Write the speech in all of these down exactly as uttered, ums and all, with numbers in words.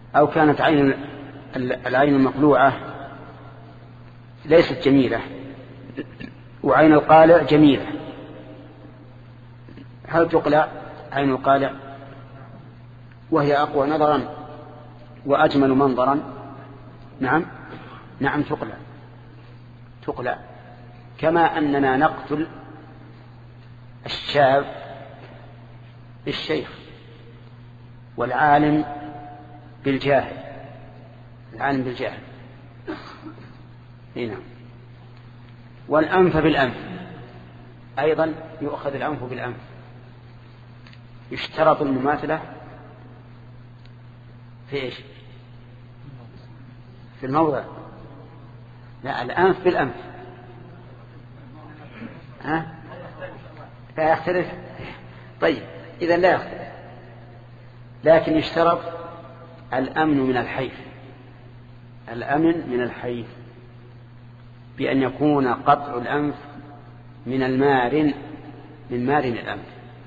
أو كانت عين العين المقلوعة ليست جميلة وعين القالع جميلة، هل تقلع عين القالع وهي أقوى نظرا وأجمل منظرا؟ نعم نعم تقلع تقلع كما أننا نقتل الشاب بالشيخ والعالم بالجاهل، العالم بالجاهل. هنا والأنف بالأنف أيضا يؤخذ الأنف بالأنف. يشترط المماثلة في إيش؟ في الموضع. لا، الأنف بالأنف ها؟ لا يختلف. طيب إذا لا يختلف، لكن يشترط الأمن من الحيف، الأمن من الحيف بأن يكون قطع الأنف من المارن، من مارن الأنف.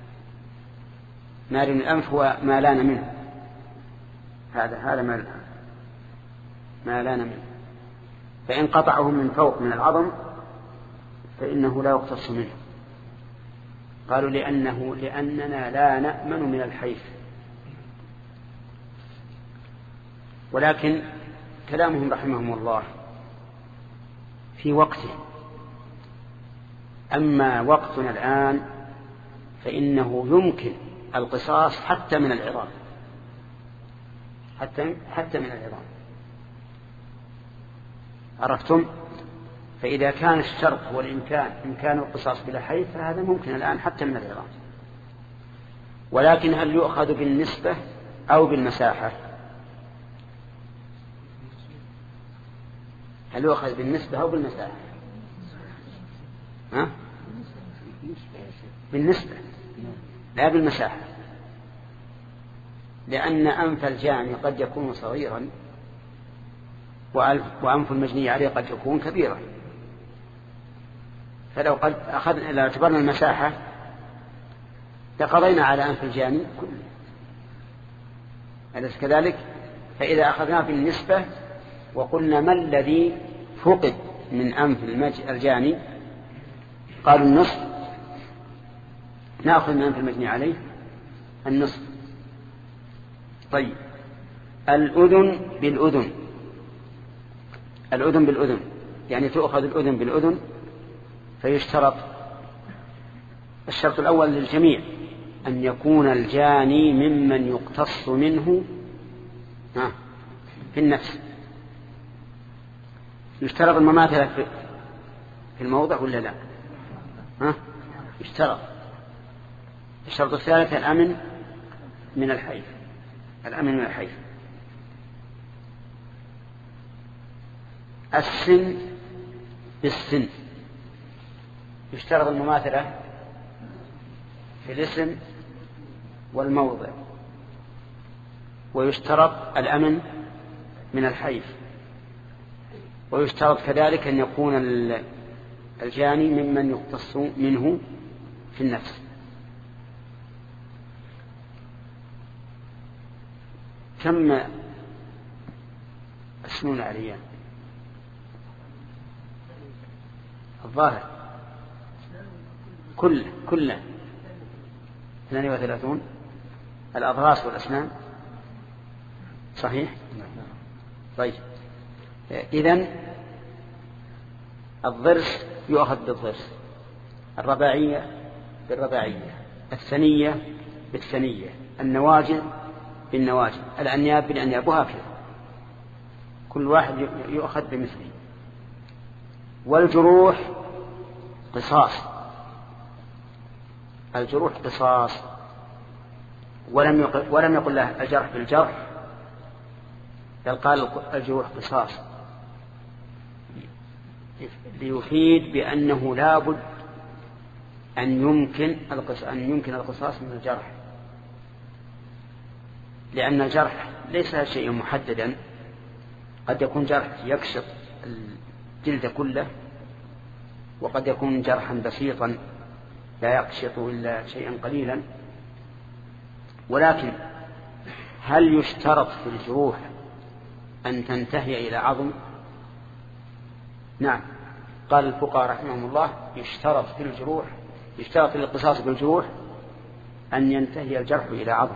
مارن الأنف هو ما لان منه، هذا هذا ما ما لان منه. فإن قطعه من فوق من العظم فإنه لا يقتص منه. قالوا لأنه لأننا لا نأمن من الحيف. ولكن كلامهم رحمهم الله في وقته، أما وقتنا الآن فإنه يمكن القصاص حتى من العظام، حتى حتى من العظام. عرفتم؟ فإذا كان الشرط هو الإمكان، إمكان القصاص بلا حيف، فهذا ممكن الآن حتى من العظام. ولكن هل يؤخذ بالنسبة أو بالمساحة؟ هل يؤخذ بالنسبة أو بالمساحة؟ ها؟ بالنسبة لا بالمساحة، لأن أنف الجاني قد يكون صغيرا وأنف المجني عليه قد يكون كبيرا. فلو قد أخذنا إلى اعتبارنا المساحة لقضينا على أنف الجاني كله، أليس كذلك؟ فإذا أخذناه بالنسبة وقلنا ما الذي فقد من أنف الجاني، قالوا النصف، نأخذ من أنف المجني عليه النصف. طيب الأذن بالأذن، الأذن بالأذن يعني تؤخذ الأذن بالأذن. فيشترط الشرط الأول للجميع أن يكون الجاني ممن يقتص منه في النفس. يشترط المماثلة في الموضع ولا لا؟ ها؟ يشترط. الشرط الثالث الأمن من الحيف، الأمن من الحيف. السن بالسن، يشترط المماثلة في الاسم والموضع، ويشترط الأمن من الحيف، ويشترط كذلك أن يكون الجاني ممن يقتص منه في النفس. كم السنون عليا الظاهر كله كله اثنان وثلاثون. الأضراس والأسنان صحيح. طيب إذن الضرس يؤخذ بالضرس، الرباعية بالرباعية، الثنية بالثنية، النواجذ بالنواجذ، الأنياب بالأنياب، وهكذا كل واحد يؤخذ بمثله. والجروح قصاص، الجروح قصاص، ولم يقل ولم يقل له الجرح بالجرح، بل قال الجروح قصاص ليفيد بأنه لا بد أن يمكن أن يمكن القصاص من الجرح، لأن الجرح ليس شيء محددا، قد يكون جرح يكشف الجلد كله، وقد يكون جرحا بسيطا لا يقشط إلا شيئا قليلا. ولكن هل يشترط في الجروح أن تنتهي إلى عظم؟ نعم، قال الفقهاء رحمهم الله يشترط في الجروح يشترط للقصاص بالجروح أن ينتهي الجرح إلى عظم،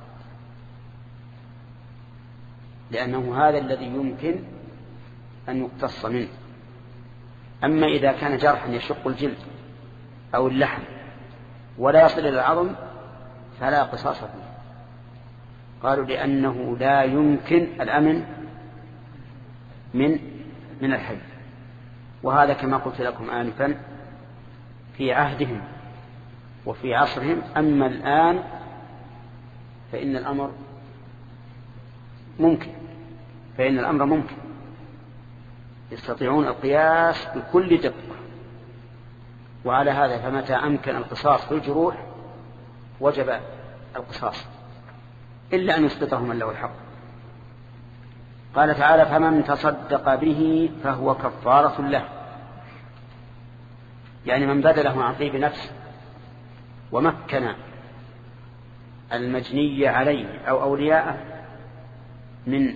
لأنه هذا الذي يمكن أن يقتص منه. أما إذا كان جرحا يشق الجلد أو اللحم ولا يصل إلى العظم فلا قصاص فيه. قالوا لأنه لا يمكن الأمن من من الحي، وهذا كما قلت لكم آنفا في عهدهم وفي عصرهم. أما الآن فإن الأمر ممكن فإن الأمر ممكن يستطيعون القياس بكل دقة. وعلى هذا فمتى أمكن القصاص في الجروح وجب القصاص إلا أن يسقطه من له الحق. قال تعالى فمن تصدق به فهو كفارة له، يعني من بذله عن طيب نفسه ومكن المجني عليه أو أولياءه من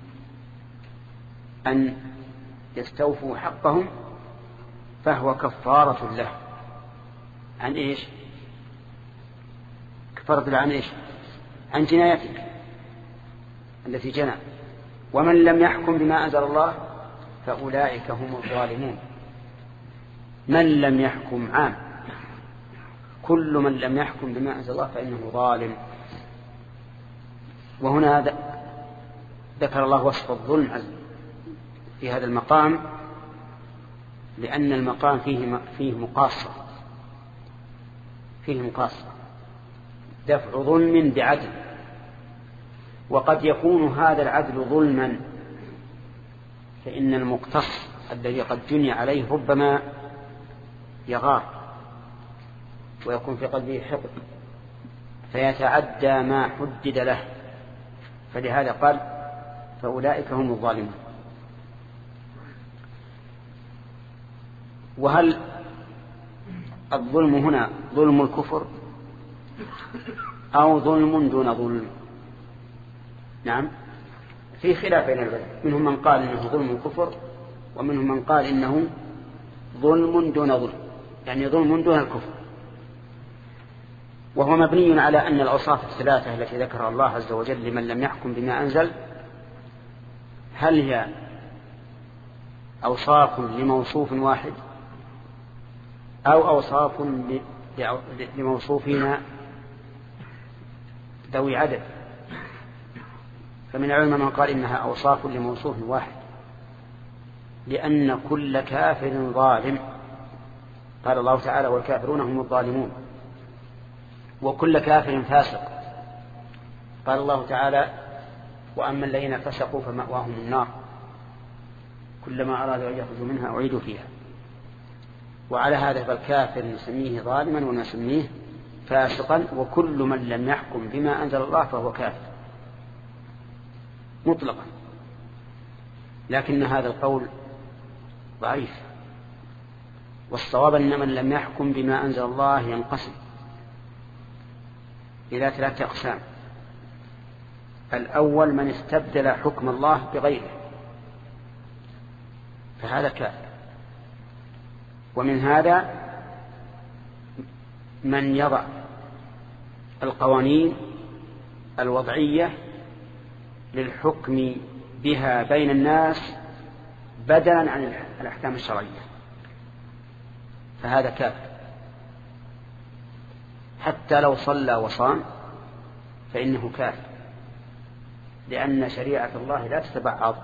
أن يستوفوا حقهم فهو كفارة له عن إيش؟ كفارة له عن إيش؟ عن جنايتك التي جنى. ومن لم يحكم بما أنزل الله فأولئك هم الظالمون. من لم يحكم عام، كل من لم يحكم بما أنزل الله فإنه ظالم. وهنا ذكر الله وصف الظلم في هذا المقام لأن المقام فيه فيه مقاصة فيه مقاصة دفع ظلم بعدل. وقد يكون هذا العدل ظلما، فإن المقتص الذي قد جني عليه ربما يغار ويكون في قلبه حقد فيتعدى ما حدد له، فلهذا قال فأولئك هم الظالمون. وهل الظلم هنا ظلم الكفر أو ظلم دون ظلم؟ نعم، في خلاف بين العلماء، منهم من قال إنه ظلم الكفر ومنهم من قال إنه ظلم دون ظلم، يعني ظلم دون الكفر. وهو مبني على أن الأوصاف الثلاثة التي ذكرها الله عز وجل لمن لم يحكم بما أنزل هل هي أوصاف لموصوف واحد أو أوصاف لموصوفين ذوي عدد؟ فمن العلماء من قال إنها أوصاف لموصوف واحد، لأن كل كافر ظالم، قال الله تعالى والكافرون هم الظالمون، وكل كافر فاسق، قال الله تعالى وأما الذين فسقوا فمأواهم النار كلما أرادوا أن يخرجوا منها أعيدوا فيها. وعلى هذا فالكافر نسميه ظالما ونسميه فاسقا، وكل من لم يحكم بما أنزل الله فهو كافر مطلقا. لكن هذا القول ضعيف، والصواب أن من لم يحكم بما أنزل الله ينقسم إلى ثلاثة أقسام. الأول من استبدل حكم الله بغيره فهذا كافر. ومن هذا من يضع القوانين الوضعية للحكم بها بين الناس بدلا عن الأحكام الشرعية فهذا كافر، حتى لو صلى وصام فإنه كافر، لأن شريعة الله لا تتبعض.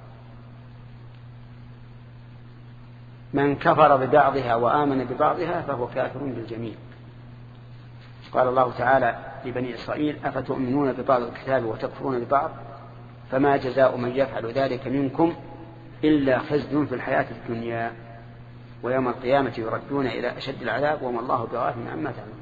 من كفر ببعضها وآمن ببعضها فهو كافر بالجميع. قال الله تعالى لبني إسرائيل أفتؤمنون ببعض الكتاب وتكفرون ببعض فما جزاء من يفعل ذلك منكم إلا خزي في الحياة الدنيا ويوم القيامة يردون إلى أشد العذاب وما الله بغافل عما تعملون.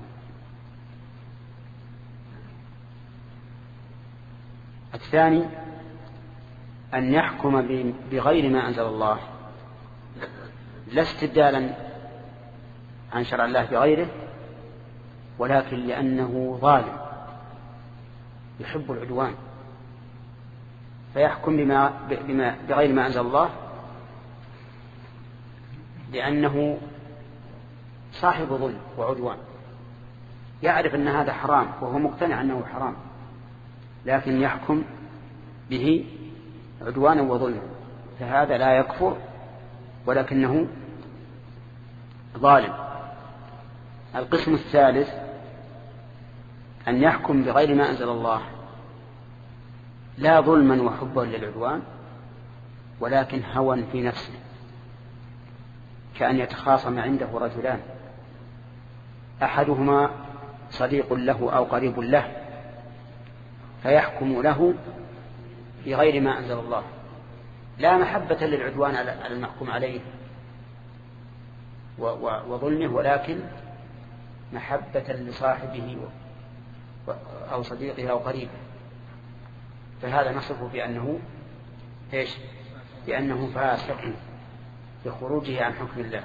الثاني أن يحكم بغير ما أنزل الله، لا استبدالا عن شرع الله بغيره، ولكن لأنه ظالم يحب العدوان فيحكم بما بما بغير ما أنزل الله لأنه صاحب ظلم وعدوان، يعرف أن هذا حرام وهو مقتنع أنه حرام، لكن يحكم به عدوانا وظلما، فهذا لا يكفر ولكنه ظالم. القسم الثالث أن يحكم بغير ما أنزل الله لا ظلما وحبا للعدوان ولكن هوى في نفسه، كأن يتخاصم عنده رجلان أحدهما صديق له أو قريب له فيحكم له بغير ما أنزل الله لا محبة للعدوان على المحكوم عليه وظلمه، ولكن محبة لصاحبه أو صديقه أو قريبه، فهذا نصفه بأنه إيش؟ بأنه فاسق بخروجه عن حكم الله.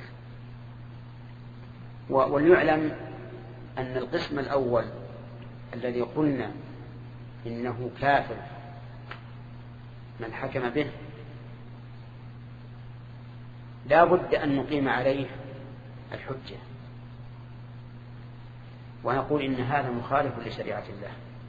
وليعلم أن القسم الأول الذي قلنا إنه كافر من حكم به لا بد أن نقيم عليه الحجة ونقول إن هذا مخالف لشريعة الله،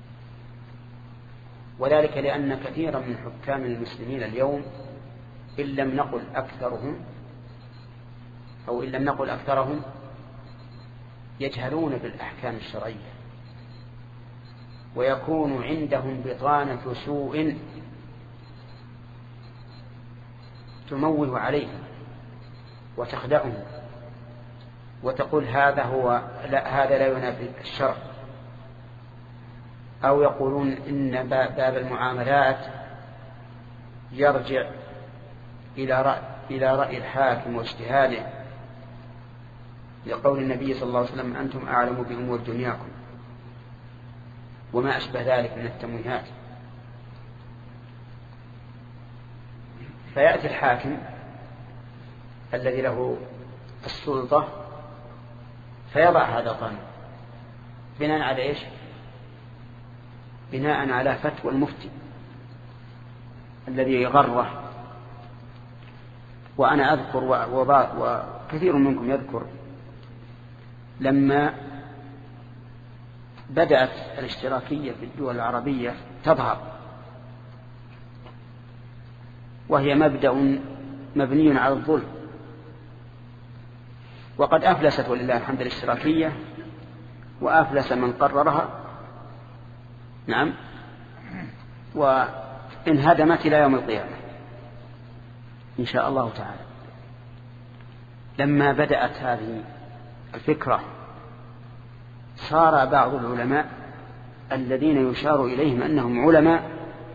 وذلك لأن كثيرا من حكام المسلمين اليوم إن لم نقل أكثرهم أو إن لم نقل أكثرهم يجهلون بالأحكام الشرعية، ويكون عندهم بطانة سوء تموه عليهم وتخدعهم وتقول هذا هو لا هذا لا ينافي الشرع، أو يقولون إن باب المعاملات يرجع إلى رأي, إلى رأي الحاكم واجتهاده، لقول النبي صلى الله عليه وسلم أنتم أعلم بأمور دنياكم وما أشبه ذلك من التمويهات. فيأتي الحاكم الذي له السلطة فيضع هذا القانون بناء على إيش؟ بناء على فتوى المفتي الذي غره. وأنا أذكر وكثير منكم يذكر لما بدأت الاشتراكية في الدول العربية تظهر، وهي مبدأ مبني على الظلم، وقد أفلست ولله الحمد الاشتراكية وأفلس من قررها، نعم، وانهدمت إلى يوم القيامة إن شاء الله تعالى. لما بدأت هذه الفكرة صار بعض العلماء الذين يشار إليهم أنهم علماء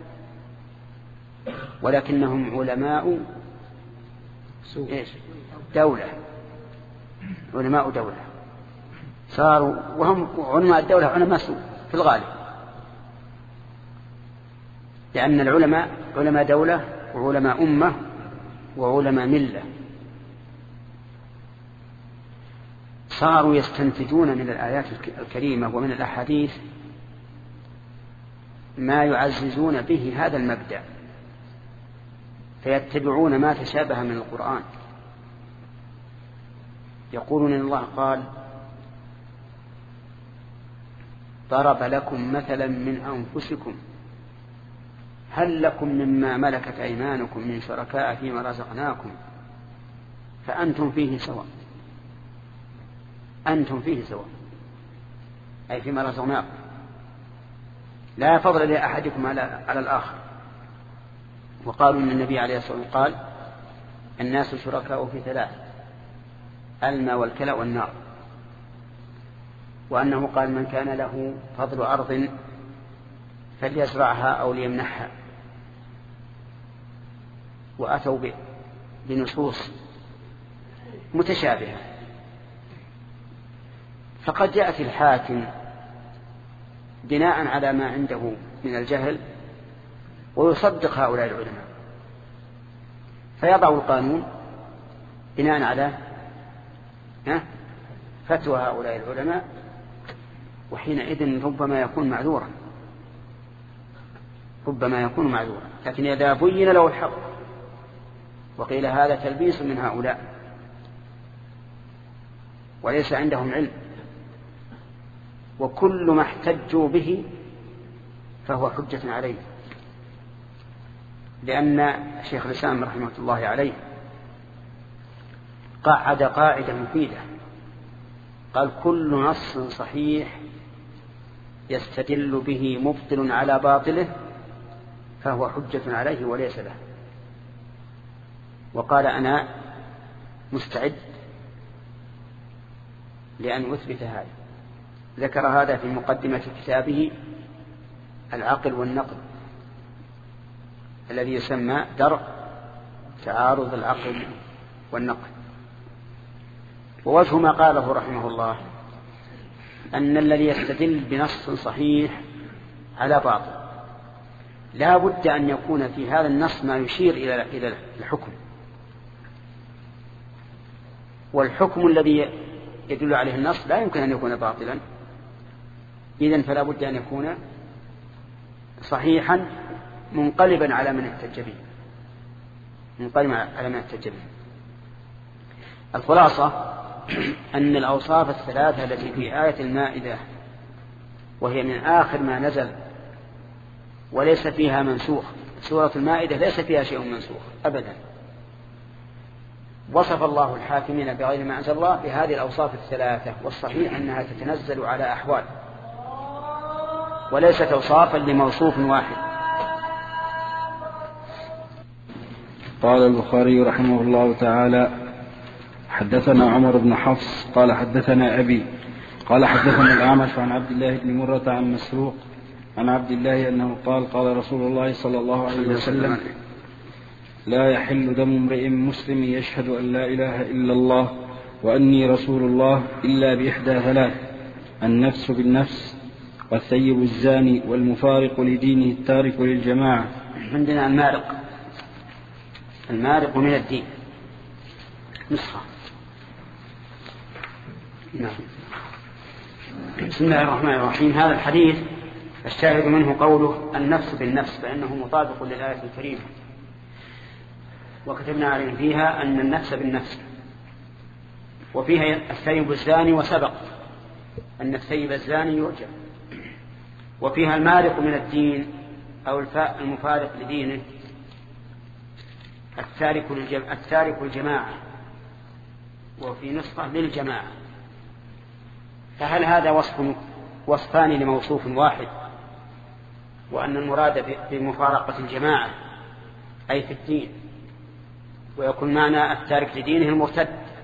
ولكنهم علماء دولة، علماء دولة صاروا، وهم علماء الدولة علماء سوء في الغالب، لأن العلماء علماء دولة وعلماء أمة وعلماء ملة، صاروا يستنتجون من الآيات الكريمة ومن الأحاديث ما يعززون به هذا المبدأ، فيتبعون ما تشابه من القرآن. يقولون إن الله قال ضرب لكم مثلا من أنفسكم هل لكم مما ملكت أيمانكم من شركاء فيما رزقناكم فأنتم فيه سواء، أنتم فيه سواء أي فيما رزقناكم، لا فضل لأحدكم على, على الآخر. وقالوا أن النبي عليه الصلاة والسلام قال الناس شركاء في ثلاث: الماء والكلى والنار، وأنه قال من كان له فضل أرض فليزرعها أو ليمنحها، وأتوا بنصوص متشابهة. فقد يأتي الحاكم بناء على ما عنده من الجهل ويصدق هؤلاء العلماء، فيضع القانون بناء على فتوى هؤلاء العلماء، وحينئذ ربما يكون معذورا. ربما يكون معذورا، لكن إذا بين له الحق وقيل هذا تلبيس من هؤلاء وليس عندهم علم، وكل ما احتجوا به فهو حجة عليه، لأن شيخ الإسلام رحمه الله عليه قعد قاعدة مفيدة، قال كل نص صحيح يستدل به مبطل على باطله فهو حجة عليه وليس له. وقال أنا مستعد لأن أثبت هذا. ذكر هذا في مقدمة كتابه العقل والنقل الذي يسمى درء تعارض العقل والنقل. ووجه ما قاله رحمه الله أن الذي يستدل بنص صحيح على باطل لا بد أن يكون في هذا النص ما يشير إلى الحكم، والحكم الذي يدل عليه النص لا يمكن أن يكون باطلا، إذن فلا بد أن يكون صحيحا منقلبا على من احتج به، منقلبا على من احتج به. الخلاصة أن الأوصاف الثلاثة التي في آية المائدة وهي من آخر ما نزل وليس فيها منسوخ، سورة المائدة ليس فيها شيء منسوخ أبدا، وصف الله الحاكمين بغير ما أنزل الله بهذه الأوصاف الثلاثة، والصحيح أنها تتنزل على أحوال وليست أوصافا لموصوف واحد. قال البخاري رحمه الله تعالى حدثنا عمر بن حفص قال حدثنا أبي قال حدثنا الأعمش عن عبد الله بن مرة عن مسروق عن عبد الله أنه قال قال رسول الله صلى الله عليه وسلم لا يحل دم امرئ مسلم يشهد أن لا إله إلا الله وأني رسول الله إلا بإحدى ثلاث: النفس بالنفس والثيب الزاني والمفارق لدينه التارك للجماعة. عندنا المارق، المارق من الدين نسخة. نعم. بسم الله الرحمن الرحيم. هذا الحديث الشاهد منه قوله النفس بالنفس، فإنه مطابق للآية الكريمة، وكتبنا عليه فيها أن النفس بالنفس، وفيها الثيب الزاني وسبق أن الثيب الزاني يرجع، وفيها المارق من الدين أو الفاء المفارق لدينه التارك الجماعة، وفي نسخة للجماعة. فهل هذا وصف وصفان لموصوف واحد، وأن المراد بمفارقة الجماعة أي في الدين، ويكون معنى التارك لدينه المرتد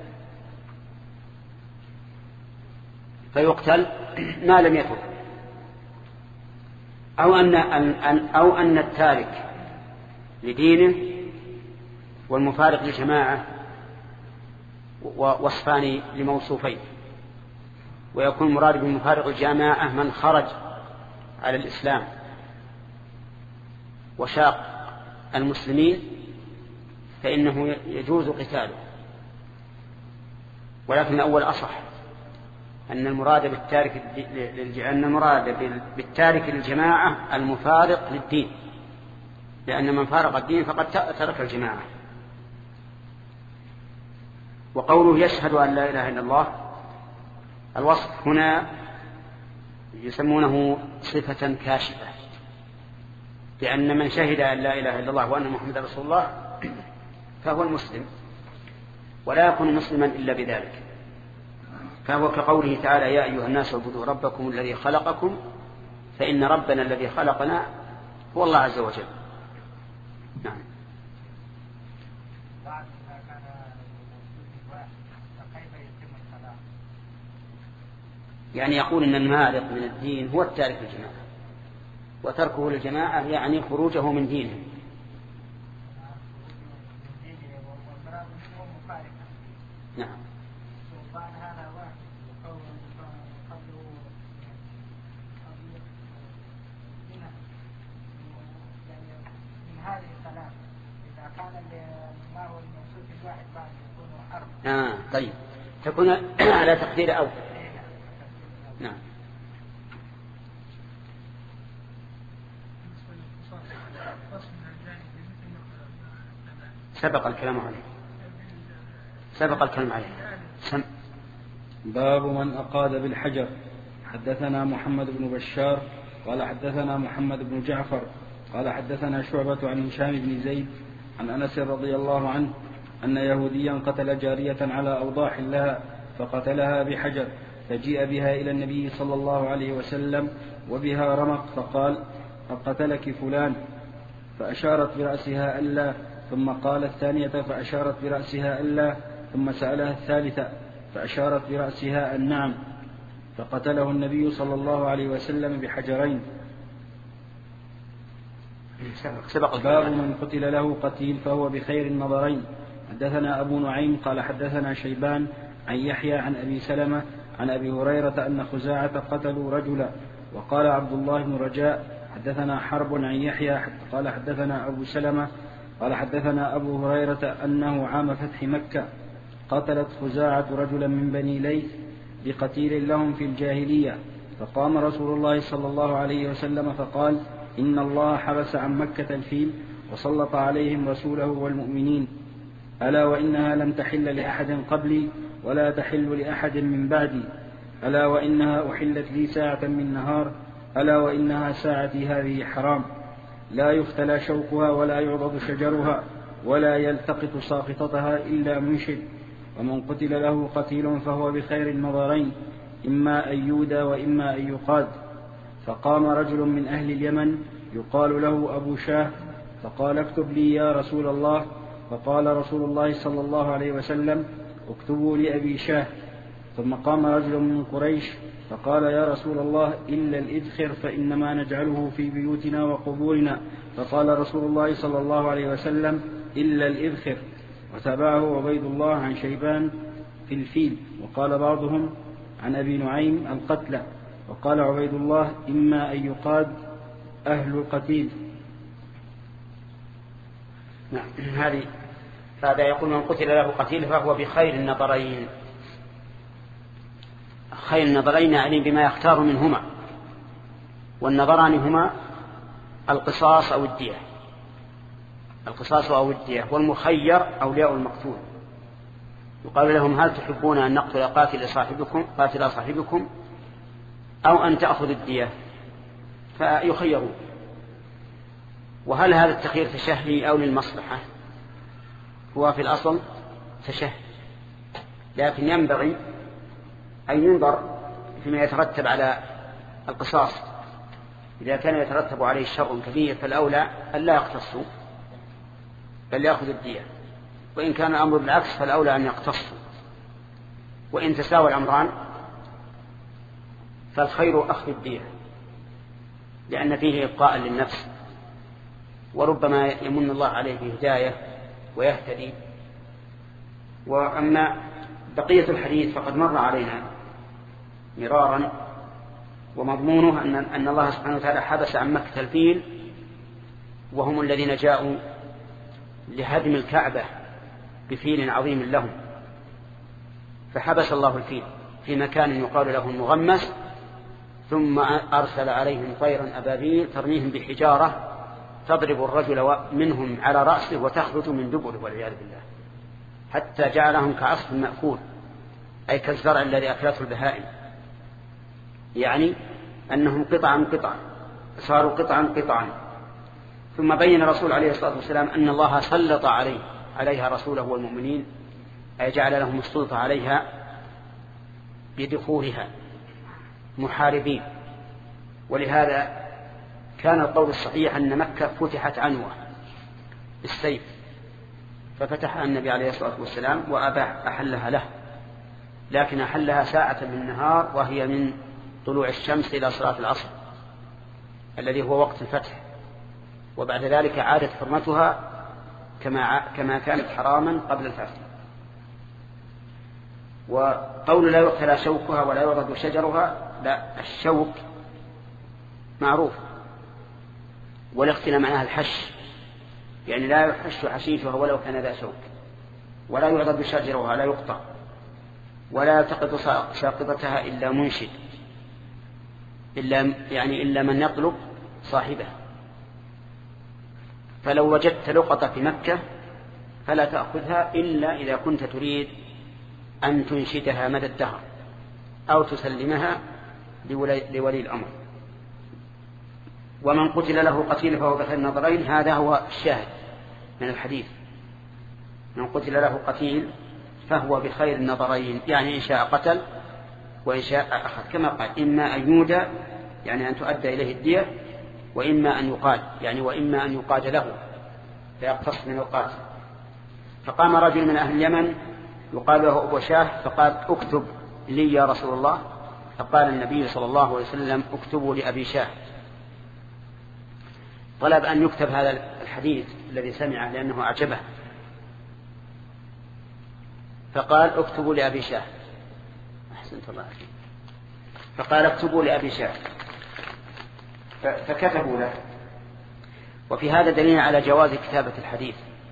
فيقتل ما لم يتب، أو أن, أو أن التارك لدينه والمفارق للجماعة وصفان لموصوفين، ويكون مراد بمفارق الجماعة من خرج على الإسلام وشاق المسلمين فإنه يجوز قتاله، ولكن الأول أصح، أن المراد بالتارك أن المراد بالتارك للجماعة المفارق للدين، لأن من فارق الدين فقد ترك الجماعة. وقوله يشهد أن لا إله إلا الله، الوصف هنا يسمونه صفة كاشفة، لأن من شهد أن لا إله إلا الله وأن محمد رسول الله فهو المسلم، ولا يكون مسلما إلا بذلك. فهو كقوله تعالى يا أيها الناس اعبدوا ربكم الذي خلقكم، فإن ربنا الذي خلقنا هو الله عز وجل. نعم. يعني يقول إن المارق من الدين هو التارك للجماعة، وتركه للجماعة يعني خروجه من دينه. نعم. آه طيب، تكون على تقدير أول. نعم. سبق الكلام عليه سبق الكلام عليه سم. باب من أقاد بالحجر. حدثنا محمد بن بشار قال حدثنا محمد بن جعفر قال حدثنا شعبة عن هشام بن زيد عن أنس رضي الله عنه أن يهوديا قتل جارية على أوضاح لها فقتلها بحجر، فجيء بها إلى النبي صلى الله عليه وسلم وبها رمق، فقال: قتلك فلان؟ فأشارت برأسها ألا، ثم قال الثانية فأشارت برأسها ألا، ثم سألها الثالثة فأشارت برأسها أن نعم، فقتله النبي صلى الله عليه وسلم بحجرين. باب من قتل له قتيل فهو بخير النظرين. حدثنا أبو نعيم قال حدثنا شيبان عن يحيى عن أبي سلمة عن أبي هريرة أن خزاعة قتلوا رجلا. وقال عبد الله بن رجاء حدثنا حرب عن يحيى قال حدثنا أبو سلمة قال حدثنا أبو هريرة أنه عام فتح مكة قتلت خزاعة رجلا من بني ليث بقتيل لهم في الجاهلية، فقام رسول الله صلى الله عليه وسلم فقال: إن الله حبس عن مكة الفيل وسلط عليهم رسوله والمؤمنين، ألا وإنها لم تحل لأحد قبلي ولا تحل لأحد من بعدي، ألا وإنها أحلت لي ساعة من نهار، ألا وإنها ساعتي هذه حرام، لا يختلى شوكها ولا يعضد شجرها ولا يلتقط ساقطتها إلا منشد، ومن قتل له قتيل فهو بخير النظرين، إما أن يودى وإما أن يقاد. فقام رجل من أهل اليمن يقال له أبو شاه فقال: اكتب لي يا رسول الله. فقال رسول الله صلى الله عليه وسلم: اكتبوا لأبي شاه. ثم قام رجل من قريش فقال: يا رسول الله إلا الإذخر فإنما نجعله في بيوتنا وقبورنا. فقال رسول الله صلى الله عليه وسلم: إلا الإذخر. وتابعه عبيد الله عن شيبان في الفيل. وقال بعضهم عن أبي نعيم القتلى. وقال عبيد الله: إما أن يقاد أهل القتيل. نعم. هذه هذا يقول: من قتل له قتيل فهو بخير النظرين. خير النظرين يعني بما يختار منهما، والنظران هما القصاص أو الدية، القصاص أو الدية، والمخير أولياء المقتول. يقال لهم: هل تحبون أن نقتل قاتل صاحبكم قاتل صاحبكم أو أن تأخذ الدية؟ فيخيرون. وهل هذا التخيير تشهي أو للمصلحة؟ هو في الأصل تشهي، لكن ينبغي أن ينظر فيما يترتب على القصاص. إذا كان يترتب عليه شر كبير فالأولى أن لا يقتصوا بل يأخذ الدية، وإن كان الأمر بالعكس فالأولى أن يقتصوا. وإن تساوى الأمران فالخير أخذ الدية، لأن فيه إبقاء للنفس، وربما يمن الله عليه بهداية ويهتدي. وأما بقية الحديث فقد مر علينا مرارا، ومضمونه أن, أن الله سبحانه وتعالى حبس عن مكة الفيل، وهم الذين جاءوا لهدم الكعبة بفيل عظيم لهم، فحبس الله الفيل في مكان يقال له المغمس، ثم أرسل عليهم طيرا أبابيل ترميهم بحجارة تضرب الرجل منهم على رأسه وتخرج من دبره والعياذ بالله، حتى جعلهم كعصف مأكول، أي كالزرع الذي أكلته البهائم، يعني أنهم قطعا قطعا صاروا قطعا قطعا. ثم بين الرسول عليه الصلاة والسلام أن الله سلط عليه عليها رسوله والمؤمنين، أي جعل لهم السلطة عليها بدخولها محاربين. ولهذا كان القول الصحيح أن مكة فتحت عنوة بالسيف، ففتحها النبي عليه الصلاة والسلام وأباح أحلها له، لكن أحلها ساعة من النهار وهي من طلوع الشمس إلى صلاة العصر الذي هو وقت الفتح، وبعد ذلك عادت حرمتها كما كما كانت حراما قبل الفتح. وقول لا يقتلى شوكها ولا يعضد شجرها، لا، الشوك معروف، والاقتلاء معناها الحش، يعني لا يحش حشيشها ولو كان ذا شوك، ولا يعضد شجرها لا يقطع، ولا يلتقط ساقطتها إلا منشد، إلا يعني إلا من يطلب صاحبه. فلو وجدت لقطة في مكة فلا تأخذها إلا إذا كنت تريد أن تنشدها مدى الدهر أو تسلمها لولي الأمر. ومن قتل له قتيل فهو بخير النظرين، هذا هو الشاهد من الحديث. من قتل له قتيل فهو بخير النظرين، يعني إن شاء قتل وإن شاء أخذ، كما قال إما أن يودى يعني أن تؤدى إليه الدية، وإما أن يقاد يعني وإما أن يقاد له فيقتص من القاتل. فقام رجل من أهل اليمن يقال له أبو شاه فقال اكتب لي يا رسول الله، فقال النبي صلى الله عليه وسلم اكتبوا لأبي شاه. طلب أن يكتب هذا الحديث الذي سمعه لأنه أعجبه، فقال اكتبوا لأبي شاه. أحسنت الله عليك. فقال اكتبوا لأبي شاه فكتبوا له. وفي هذا دليل على جواز كتابة الحديث،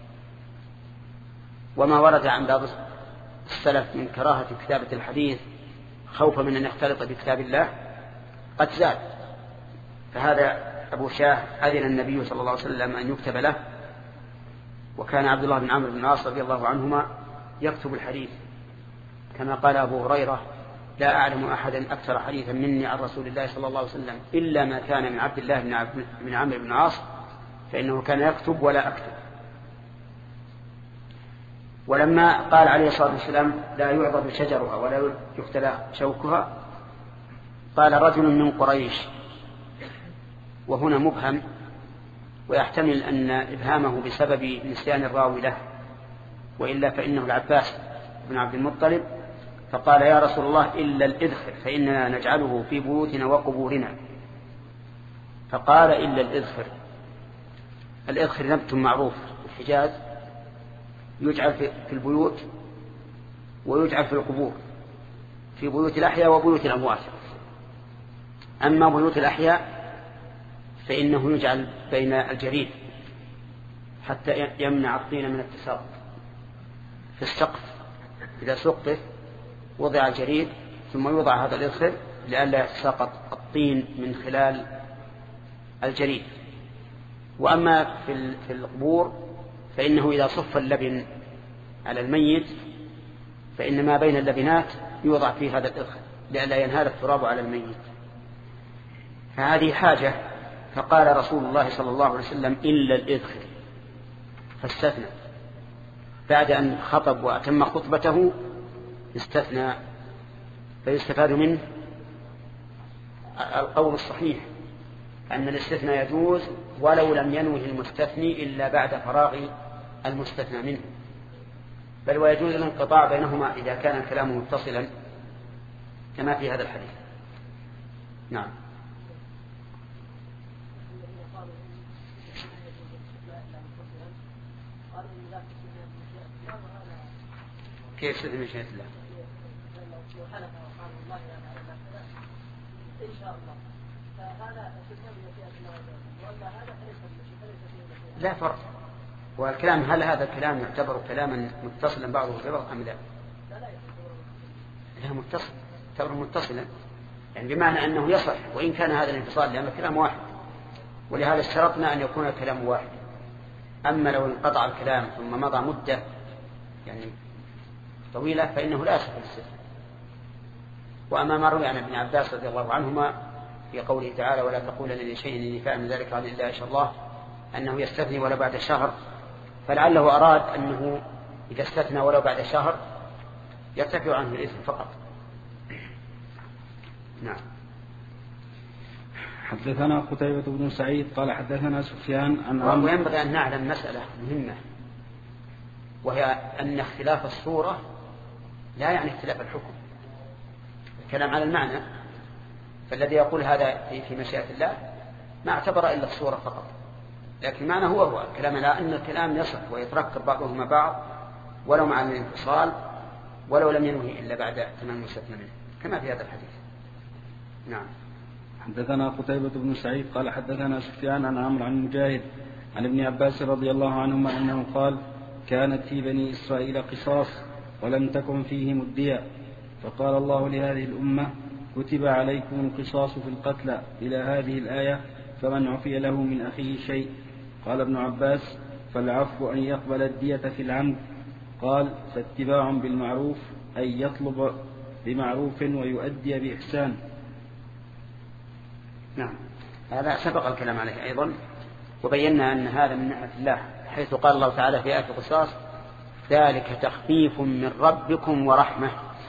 وما ورد عن بعض السلف من كراهة كتابة الحديث خوفا من أن يختلط بكتاب الله قد زاد. فهذا أبو شاه أذن النبي صلى الله عليه وسلم أن يكتب له، وكان عبد الله بن عمرو بن العاص رضي الله عنهما يكتب الحديث، كما قال أبو هريرة لا أعلم أحدا أكثر حديثا مني عن رسول الله صلى الله عليه وسلم إلا ما كان من عبد الله بن عمرو بن العاص فإنه كان يكتب ولا أكتب. ولما قال عليه الصلاة والسلام لا يعضد شجرها ولا يختلى شوكها، قال رجل من قريش، وهنا مبهم ويحتمل أن إبهامه بسبب نسيان الراوي له، وإلا فإنه العباس بن عبد المطلب، فقال يا رسول الله إلا الإذخر فإننا نجعله في بيوتنا وقبورنا. فقال إلا الإذخر. الإذخر نبت معروف في الحجاز، يجعل في البيوت ويجعل في القبور، في بيوت الأحياء وبيوت الأموات. أما بيوت الأحياء فإنه يجعل بين الجريد حتى يمنع الطين من التساقط. في السقف إذا سقف وضع الجريد ثم يوضع هذا الإذخر لئلا يتساقط الطين من خلال الجريد. وأما في القبور فإنه إذا صف اللبن على الميت فإن ما بين اللبنات يوضع فيه هذا الإذخر لئلا ينهال التراب على الميت. فهذه حاجة، فقال رسول الله صلى الله عليه وسلم إلا الإذخر، فاستثنى بعد أن خطب وأتم خطبته استثنى. فيستفاد منه القول الصحيح أن الاستثناء يجوز ولو لم ينوه المستثني إلا بعد فراغ المستثنى منه، بل ويجوز الانقطاع بينهما إذا كان الكلام متصلا كما في هذا الحديث. نعم. كيف استثنى من شهادة الله؟ لا فرق. والكلام هل هذا الكلام يعتبر كلاما متصلا بعضه ببعض أم لا؟ لا متصل، يعتبر متصلا يعني بمعنى أنه يصح وإن كان هذا الانفصال لأنه كلام واحد، ولهذا اشترطنا أن يكون الكلام واحد. أما لو انقطع الكلام ثم مضى مدة يعني طويلة فإنه لا يصح الاستثناء. وأما ما روي عن ابن عباس رضي الله عنهما في قوله تعالى ولا تقولن لشيء إني فاعل ذلك عن الله إن شاء الله أنه يستثني ولو بعد شهر، فلعله أراد أنه إذا استثنى ولو بعد شهر يرتفع عنه الإثم فقط. نعم. حدثنا قتيبة بن سعيد قال حدثنا سفيان عن عمرو. وينبغي أن نعلم مسألة مهمة، وهي أن اختلاف الصورة لا يعني اختلاف الحكم. الكلام على المعنى، فالذي يقول هذا في مشيئة الله ما اعتبر إلا الصورة فقط، لكن المعنى هو هو الكلام على أن الكلام يصح ويتركب بعضهما بعض ولو مع الانفصال ولو لم ينوه إلا بعد تمام المستثنى منه كما في هذا الحديث. نعم. حدثنا قتيبة بن سعيد قال حدثنا سفيان عن عمرو عن مجاهد عن ابن عباس رضي الله عنهما أنه قال كانت في بني إسرائيل قصاص ولم تكن فيهم الدية، فقال الله لهذه الأمة كتب عليكم القصاص في القتلى إلى هذه الآية فمن عفي له من أخيه شيء. قال ابن عباس فالعفو أن يقبل الدية في العمد. قال: فاتباع بالمعروف أي يطلب بمعروف ويؤدي بإحسان. نعم، هذا سبق الكلام عليه أيضا، وبينا أن هذا من نعمة الله، حيث قال الله تعالى في آية القصاص: ذلك تخفيف من ربكم ورحمة.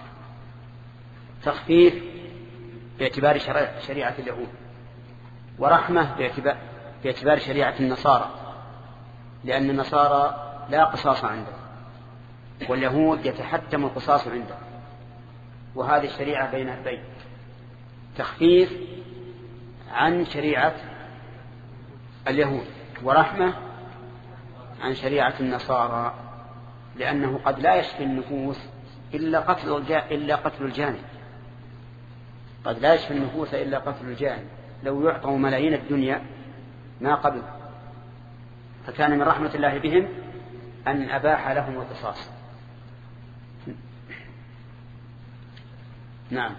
تخفيف باعتبار شريعة اليهود، ورحمة باعتبار, باعتبار شريعة النصارى، لأن النصارى لا قصاص عندهم، واليهود يتحتم القصاص عندهم، وهذه الشريعة بين البين. تخفيف عن شريعة اليهود، ورحمة عن شريعة النصارى، لأنه قد لا يشفي النفوس إلا قتل إلا قتل الجاني. قد لا يشفي النفوس إلا قتل الجاني، لو يعطوا ملايين الدنيا ما قبل. فكان من رحمة الله بهم أن أباح لهم القصاص. نعم.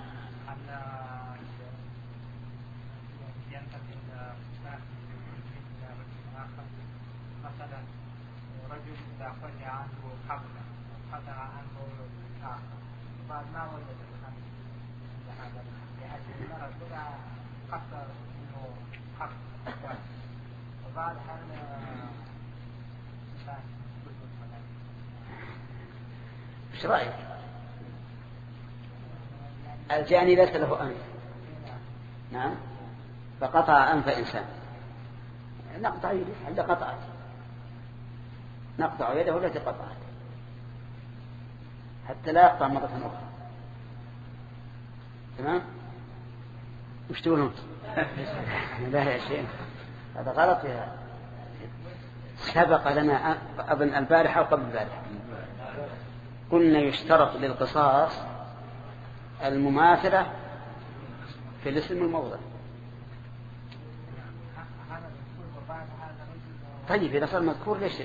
مثلا رجل دافع عنه حبلا قطع عنه آخر بعد ما وجد الخمس هذا لأجل المرض بقى قطع منه حق وبعد هذا ايش رأيك؟ الجاني ليس له أنف، نعم، فقطع أنف إنسان، نقطع يده حتى قطعت، نقطع يده التي قطعت حتى لا يقطع مرة أخرى. تمام؟ وش تقولون؟ لا يا شيخ، هذا غلط. يا سبق لنا أظن البارحة وقبل البارحة قلنا يشترط للقصاص المماثلة في الاسم الموضع. طيب إذا صار مذكور ليش؟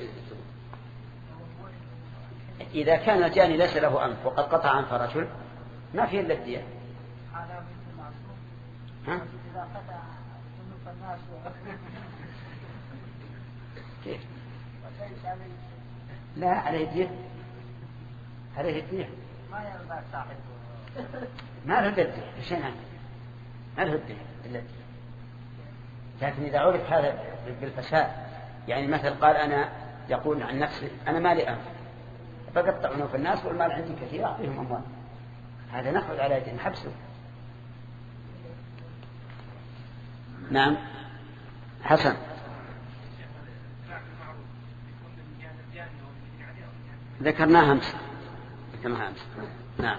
إذا كان الجاني ليس له أنف وقد قطع أنف رجل ما فيه إلا الدية. ها؟ كيف؟ لا عليه الدية، عليه الدية. ما يرضى صاحبه. ما له الدية شيء عنه، ما له الدية إلا الدية. لكن إذا عرف هذا بالفساد، يعني مثل قال أنا يقول عن نفسه أنا مالي أنف فقطع عنف الناس والمال عندي كثير أعطيهم أموال، هذا نأخذ على يدين حبسه. نعم حسن. ذكرناها أمس ذكرناها أمس نعم.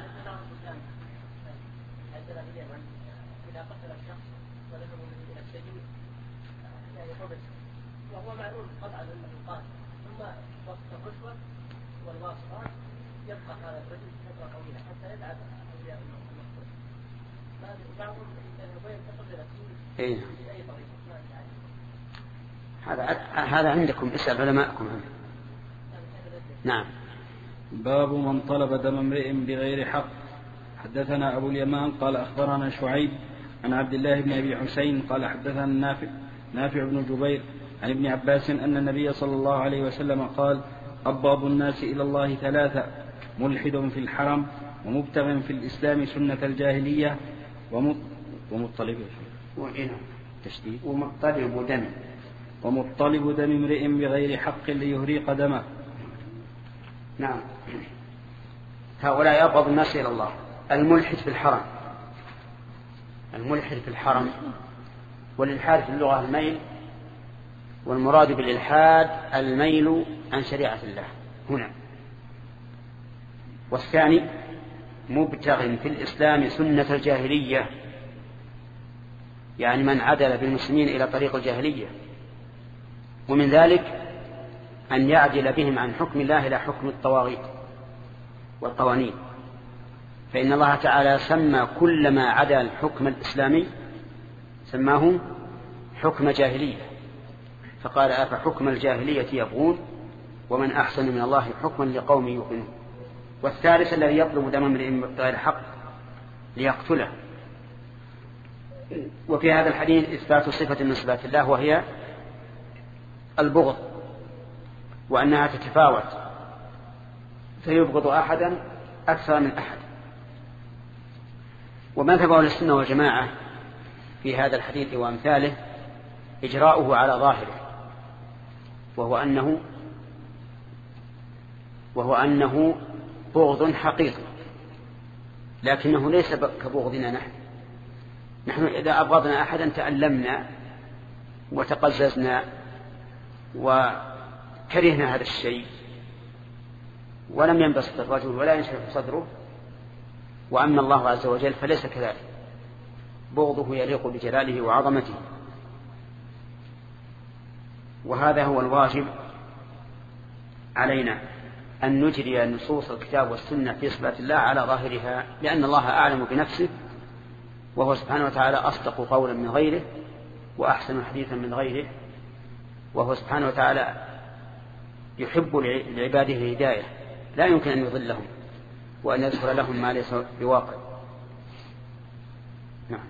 وهو معلوم قطعا انه قاتل، ثم وقت الرشوه والواصفات يبقى هذا الرجل فتره طويله حتى يلعب اولياء المقتول. بعضهم يبين تقبل اي باي طريقه. هذا هذا عندكم، اسال علماءكم. نعم. باب من طلب دم امرئ بغير حق. حدثنا ابو اليمان قال اخبرنا شعيب عن عبد الله بن ابي حسين قال حدثنا نافع نافع بن جبير عن ابن عباس أن النبي صلى الله عليه وسلم قال: أبغض الناس إلى الله ثلاثة: ملحد في الحرم، ومبتغ في الإسلام سنة الجاهلية، ومطلب تشديد ومطلب دم ومطلب دم امرئ بغير حق ليهريق دمه. نعم. هؤلاء أبغض الناس إلى الله: الملحد في الحرم. الملحد في الحرم، والإلحاد في اللغة الميل، والمراد بالإلحاد الميل عن شريعة الله هنا. والثاني مبتغ في الإسلام سنة الجاهلية، يعني من عدل بالمسلمين إلى طريق الجاهلية، ومن ذلك أن يعدل بهم عن حكم الله إلى حكم الطواغيت والقوانين، فإن الله تعالى سمى كل ما عدا الحكم الإسلامي سماه حكم جاهلية، فقال: أفحكم الجاهلية يبغون ومن أحسن من الله حكما لقوم يوقنون. والثالث الذي يطلب دم امرئ بغير حق ليقتله. وفي هذا الحديث إثبات صفة من صفات الله وهي البغض، وأنها تتفاوت فيبغض أحدا أكثر من أحد. ومذهب أهل السنة والجماعة في هذا الحديث وأمثاله إجراؤه على ظاهره، وهو أنه وهو أنه بغض حقيقي، لكنه ليس كبغضنا نحن. نحن إذا أبغضنا أحدا تألمنا وتقززنا وكرهنا هذا الشيء ولم ينبسط الرجل ولا ينشرح صدره. وأما الله عز وجل فليس كذلك، بغضه يليق بجلاله وعظمته. وهذا هو الواجب علينا، أن نجري نصوص الكتاب والسنة في صفات الله على ظاهرها، لأن الله أعلم بنفسه، وهو سبحانه وتعالى أصدق قولا من غيره وأحسن حديثا من غيره، وهو سبحانه وتعالى يحب لعباده الهداية، لا يمكن أن يضلهم وأن يذكر لهم ما ليس بواقع. نعم.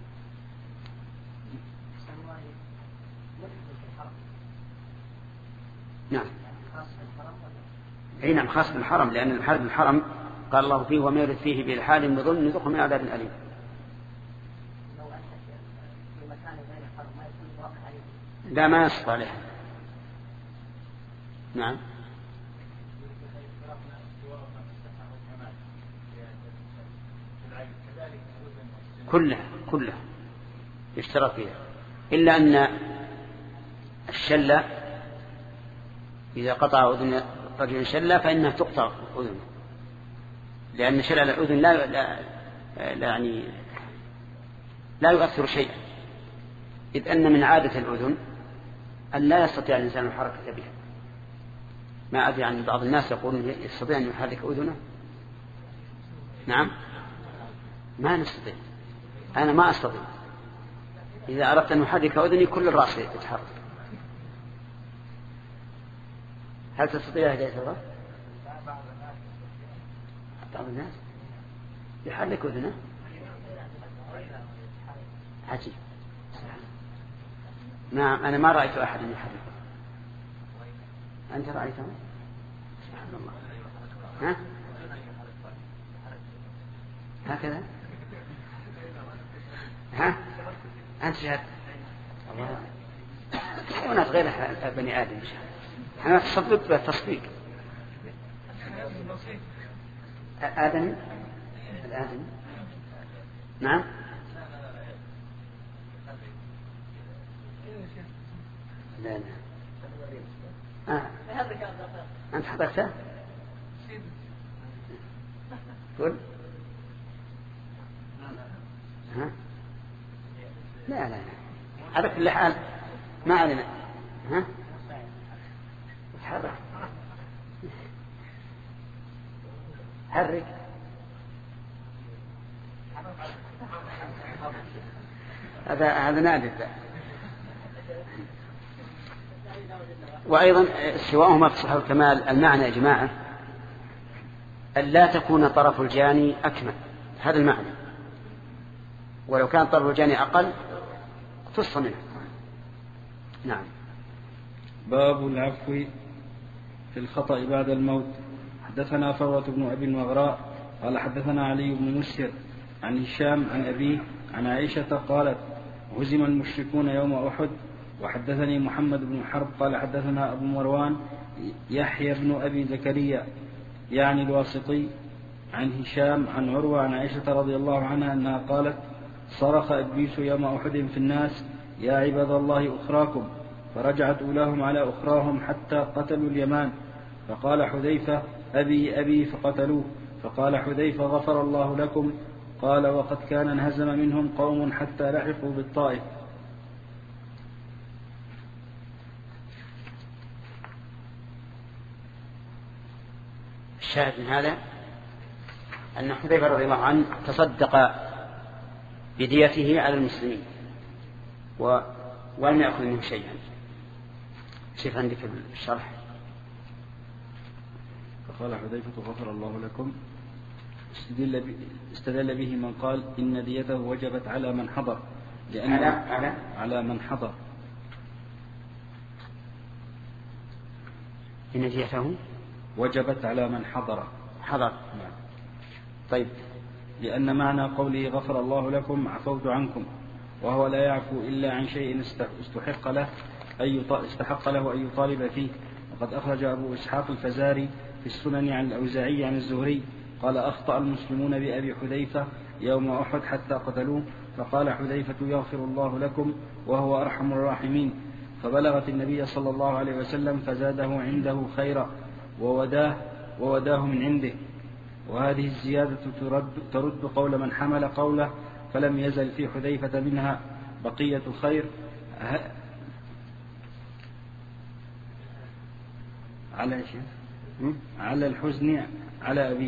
نعم. أي نعم، خاص بالحرم، لأن الحرب الحرم قال الله فيه وما يرد فيه بالحال بظلم نذقه من عذاب أليم. لا ما يصف عليها. نعم. كلها كلها يشترط فيها، إلا أن الشلة إذا قطع أذن رجل شلة فإنها تقطع أذنه، لأن شلل الأذن لا, لا, لا يعني لا يؤثر شيئا، إذ أن من عادة الأذن أن لا يستطيع الإنسان الحركة بها. ما أدري عن بعض الناس يقولون يستطيع أن يحرك أذنه. نعم ما نستطيع، أنا ما أستطيع. إذا أردت أن أحرك أذني كل الرأس يتحرك. هل تستطيع هداية الله؟ بعض الناس يحرك أذنه. عجيب. نعم أنا ما رأيت أحد يحرك. أنت رأيته؟ سبحان الله. ها؟ هكذا؟ ها؟ أنت شهد الله حيوانات غير بني آدم. أنا تصدق بالتصديق. آدم الآدم. نعم. لا لا. آه. أنت حضرته؟ قل. ها؟ لا لا لا. على كل حال ما علينا. ها؟ حرك. حرك. هذا هذا نادر. وأيضا سواءهما في صحة الكمال المعنى يا جماعة أن لا تكون طرف الجاني أكمل، هذا المعنى. ولو كان طرف الجاني أقل اقتص منه. نعم. باب العفو في الخطأ بعد الموت. حدثنا فروة بن أبي المغراء قال حدثنا علي بن مسهر عن هشام عن أبيه عن عائشة قالت هزم المشركون يوم أحد. وحدثني محمد بن حرب قال حدثنا أبو مروان يحيى بن أبي زكريا يعني الواسطي عن هشام عن عروة عن عائشة رضي الله عنها أنها قالت صرخ إبليس يوم أحد في الناس يا عباد الله أخراكم، فرجعت أولاهم على أخراهم حتى قتلوا اليمان. فقال حذيفة أبي أبي فقتلوه. فقال حذيفة غفر الله لكم. قال وقد كان انهزم منهم قوم حتى لحقوا بالطائف. الشاهد من هذا أن حذيفة رضي الله عنه تصدق بديته على المسلمين و... ولم يأخذ منه شيئا. شوف عندك في الشرح. فقال حذيفة غفر الله لكم استدل, ب... استدل به من قال إن ديته وجبت على من حضر لأن على, على... على من حضر إن ديته وجبت على من حضر حضر. نعم. طيب. لأن معنى قوله غفر الله لكم عفوت عنكم، وهو لا يعفو إلا عن شيء استحق له أي استحق له أن يطالب فيه. وقد أخرج أبو إسحاق الفزاري في السنن عن الأوزاعي عن الزهري قال أخطأ المسلمون بأبي حذيفة يوم أحد حتى قتلوه، فقال حذيفة يغفر الله لكم وهو أرحم الراحمين، فبلغت النبي صلى الله عليه وسلم فزاده عنده خيرا ووداه ووداه من عنده. وهذه الزيادة ترد, ترد قول من حمل قوله فلم يزل في حذيفة منها بقية خير على على الحزن على أبيه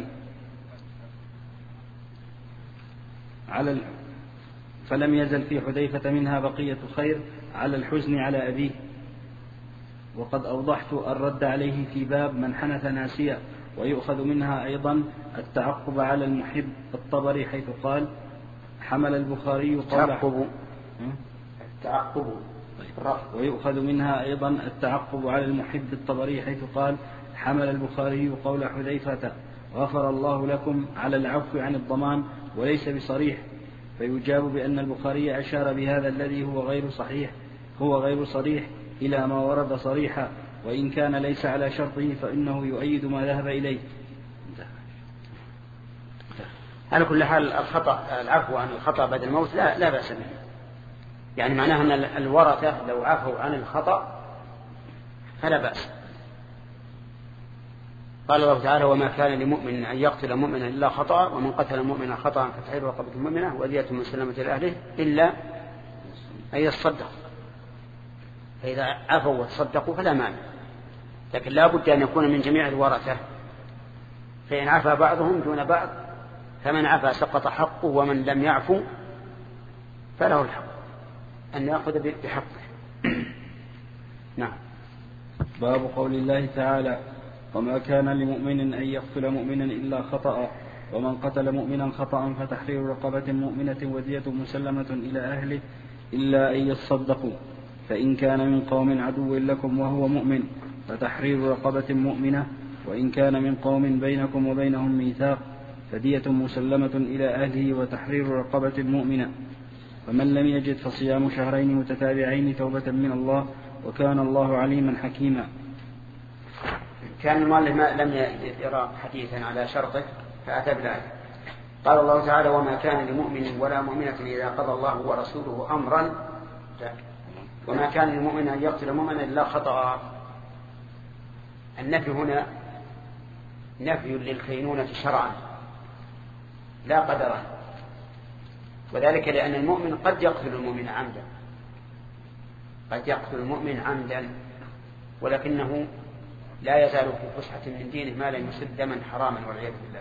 على فلم يزل في حذيفة منها بقية خير على الحزن على أبيه. وقد أوضحت الرد عليه في باب من حنث ناسيا. ويؤخذ منها أيضا التعقب على المحب الطبري حيث قال حمل البخاري قول التعقب التعقب ويؤخذ منها أيضا التعقب على المحب الطبري حيث قال حمل البخاري قول حذيفة غفر الله لكم على العفو عن الضمان وليس بصريح، فيجاب بأن البخاري أشار بهذا الذي هو غير صحيح هو غير صريح إلى ما ورد صريحا، وإن كان ليس على شرطه فإنه يؤيد ما ذهب إليه. على كل حال الخطأ العفو عن الخطأ بعد الموت لا, لا بأس به، يعني معناها أن الورثة لو عفوا عن الخطأ فلا بأس. قال الله تعالى وما كان لمؤمن أن يقتل مؤمنا إلا خطأ ومن قتل مؤمنا خطأ فتحرير رقبة مؤمنة ودية مسلمة لأهله إلا أن يصدق، فإذا عفوا وتصدقوا فلا مانع، لكن لا بد أن يكون من جميع الورثة، فإن عفا بعضهم دون بعض فمن عفا سقط حقه ومن لم يعفو فله الحق أن يأخذ بحقه. نعم. باب قول الله تعالى وما كان لمؤمن أن يقتل مؤمنا إلا خطأ ومن قتل مؤمنا خطأ فتحرير رقبة مؤمنة ودية مسلمة إلى أهله إلا أن يصدقوا، فإن كان من قوم عدو لكم وهو مؤمن فتحرير رقبة مؤمنة، وإن كان من قوم بينكم وبينهم ميثاق فدية مسلمة إلى أهله وتحرير رقبة مؤمنة، فمن لم يجد فصيام شهرين متتابعين توبة من الله وكان الله عليما حكيما. كان المؤلف لم يرى حديثا على شرطه فأتى بالآية. قال الله تعالى وما كان لمؤمن ولا مؤمنة إذا قضى الله ورسوله أمرا وما كان للمؤمن أن يقتل مؤمنا إلا خطأ. النفي هنا نفي للكينونة شرعا لا قدرا، وذلك لأن المؤمن قد يقتل المؤمن عمدا قد يقتل المؤمن عمدا ولكنه لا يزال في فسحة من دينه ما لم يصب دما حراما والعياذ بالله.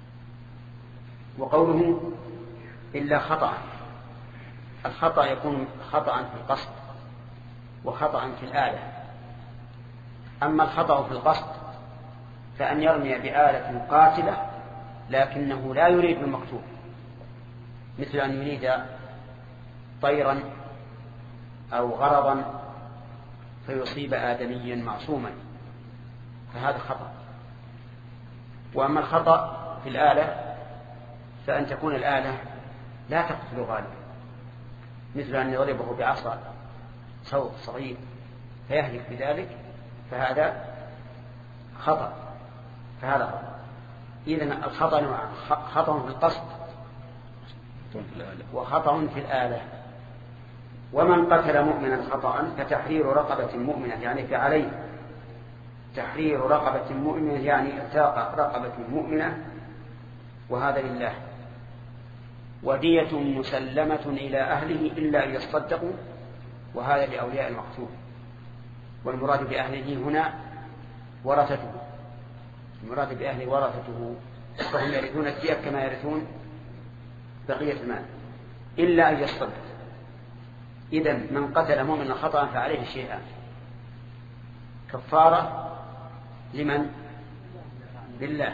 وقوله إلا خطأ، الخطأ يكون خطأ في القصد وخطأ في الآلة. أما الخطأ في القصد فأن يرمي بآلة قاتلة لكنه لا يريد المقتول، مثل أن يريد طيرا أو غرضا فيصيب آدميا معصوما، فهذا خطأ. وأما الخطأ في الآلة فأن تكون الآلة لا تقتل غالبا، مثل أن يضربه بعصا صوت صغير فيهلك بذلك، فهذا خطأ فهذا خطأ. إذن الخطأ نوعان، خطأ في القصد وخطأ في الآلة. ومن قتل مؤمنا خطأ فتحرير رقبة مؤمنة، يعني فعليه تحرير رقبة مؤمنة، يعني اعتاق رقبة مؤمنة، وهذا لله. ودية مسلمة إلى أهله إلا أن يصدقوا، وهذا لأولياء المقتول. والمراد بأهله هنا ورثته، المراد بأهله ورثته، فهم يرثون الدية كما يرثون بقية المال إلا أن يصدق. إذن من قتل مؤمنا خطأ فعليه شيئان: كفارة لمن؟ لله،